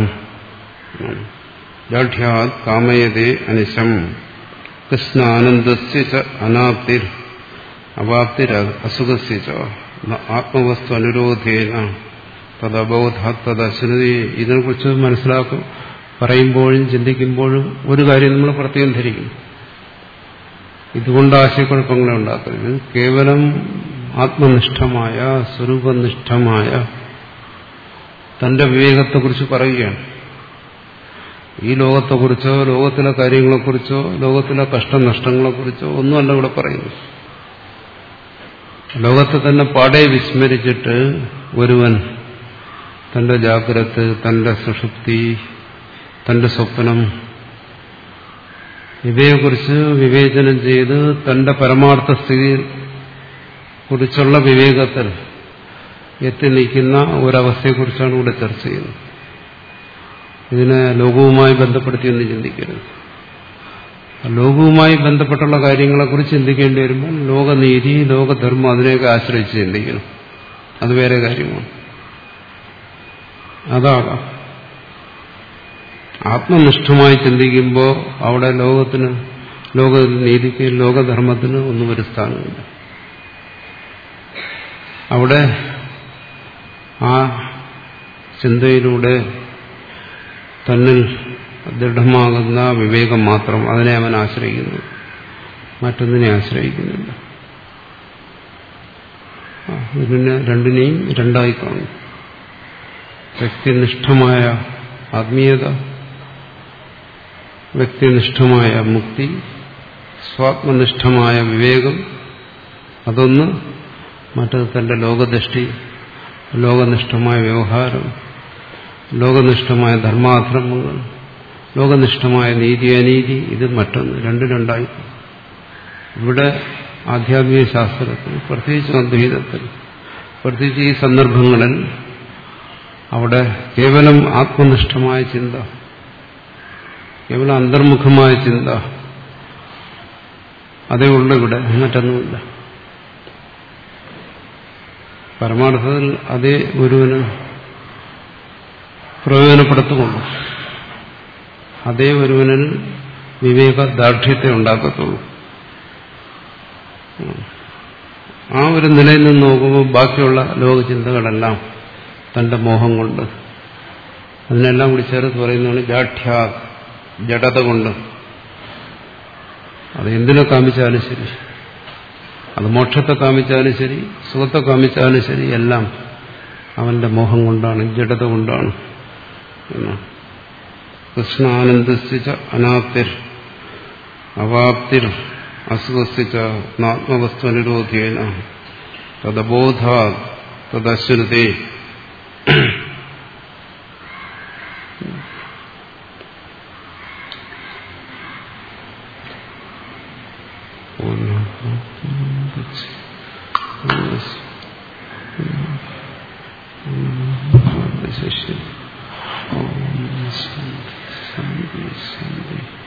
ജാഠ്യാത് കാമയതേ അനിശം കൃഷ്ണാനന്ദസ്യ ച അനാപ്തിർ അവാപ്തിർ അസുഖസ്യ ച ആത്മവസ്തു അനുരോധേന തദബോധാത് തദശ്രുതി. ഇതിനെക്കുറിച്ച് മനസ്സിലാക്കും പറയുമ്പോഴും ചിന്തിക്കുമ്പോഴും ഒരു കാര്യം നമ്മൾ പ്രത്യേകം ധരിക്കും. ഇതുകൊണ്ട് ആശയക്കുഴപ്പങ്ങളെ ഉണ്ടാക്കരുത്. കേവലം ആത്മനിഷ്ഠമായ, സ്വരൂപനിഷ്ഠമായ തന്റെ വിവേകത്തെക്കുറിച്ച് പറയുകയാണ്. ഈ ലോകത്തെക്കുറിച്ചോ ലോകത്തിലെ കാര്യങ്ങളെക്കുറിച്ചോ ലോകത്തിലെ കഷ്ടനഷ്ടങ്ങളെക്കുറിച്ചോ ഒന്നുമല്ല ഇവിടെ പറയുന്നു. ലോകത്തെ തന്നെ പാടെ വിസ്മരിച്ചിട്ട് ഒരുവൻ തന്റെ ജാഗ്രത, തന്റെ സുഷുപ്തി, തന്റെ സ്വപ്നം ഇവയെക്കുറിച്ച് വിവേചനം ചെയ്ത് തന്റെ പരമാർത്ഥ സ്ഥിതിയെ കുറിച്ചുള്ള വിവേകത്തിൽ എത്തി നിൽക്കുന്ന ഒരവസ്ഥയെക്കുറിച്ചാണ് ഇവിടെ ചർച്ച ചെയ്യുന്നത്. ഇതിനെ ലോകവുമായി ബന്ധപ്പെടുത്തി എന്ന് ചിന്തിക്കരുത്. ലോകവുമായി ബന്ധപ്പെട്ടുള്ള കാര്യങ്ങളെക്കുറിച്ച് ചിന്തിക്കേണ്ടി വരുമ്പോൾ ലോകനീതി, ലോകധർമ്മം അതിനെയൊക്കെ ആശ്രയിച്ച് ചിന്തിക്കണം. അത് വേറെ കാര്യമാണ്. അതാകാം. ആത്മനിഷ്ഠമായി ചിന്തിക്കുമ്പോൾ അവിടെ ലോകത്തിന്, ലോകനീതിക്ക്, ലോകധർമ്മത്തിന് ഒന്നും ഒരു സ്ഥാനമില്ല. അവിടെ ആ ചിന്തയിലൂടെ തന്നിൽ ദൃഢമാകുന്ന വിവേകം മാത്രം, അതിനെ അവൻ ആശ്രയിക്കുന്നു, മറ്റൊന്നിനെ ആശ്രയിക്കുന്നില്ല. ഇതിനെ രണ്ടിനെയും രണ്ടായി കാണും. വ്യക്തിനിഷ്ഠമായ ആത്മീയത, വ്യക്തിനിഷ്ഠമായ മുക്തി, സ്വാത്മനിഷ്ഠമായ വിവേകം അതൊന്ന്, മറ്റത് തന്റെ ലോകദൃഷ്ടി, ലോകനിഷ്ഠമായ വ്യവഹാരം, ലോകനിഷ്ഠമായ ധർമാധർമ്മങ്ങൾ, ലോകനിഷ്ഠമായ നീതി അനീതി, ഇത് മറ്റൊന്ന്. രണ്ടും രണ്ടായി. ഇവിടെ ആധ്യാത്മിക ശാസ്ത്രത്തിൽ, പ്രത്യേകിച്ച് അദ്വൈതത്തിൽ, പ്രത്യേകിച്ച് ഈ സന്ദർഭങ്ങളിൽ അവിടെ കേവലം ആത്മനിഷ്ഠമായ ചിന്ത, കേവലം അന്തർമുഖമായ ചിന്ത അതേ ഉള്ളൂ. ഇവിടെ മറ്റൊന്നുമില്ല. പരമാർത്ഥത്തിൽ അതേ ഒരുവന് പ്രയോജനപ്പെടുത്തുള്ളൂ. അതേ ഒരുവനിൽ വിവേക ദാർഢ്യത്തെ ഉണ്ടാക്കത്തുള്ളൂ. ആ ഒരു നിലയിൽ നിന്ന് നോക്കുമ്പോൾ ബാക്കിയുള്ള ലോകചിന്തകളെല്ലാം തന്റെ മോഹം കൊണ്ട്, അതിനെല്ലാം കൂടി ചേർത്ത് പറയുന്നതാണ് ജാഠ്യാ, ജഡത കൊണ്ട്. അത് എന്തിനെ കാമിച്ചാലും ശരി, അത് മോക്ഷത്തെ കാമിച്ചാലും ശരി, സുഖത്തെ കാമിച്ചാലും ശരി, എല്ലാം അവന്റെ മോഹം കൊണ്ടാണ്, ജഡത കൊണ്ടാണ്. കൃഷ്ണാനന്ദസ്യ അനാപ്തിർ അവാപ്തിർ അസുഖസ്യ ആത്മവസ്തു അനുരോധേന തദബോധാ തദശ്രുതേ. ശരി. ഓം ശാന്തി ശാന്തി ശാന്തി.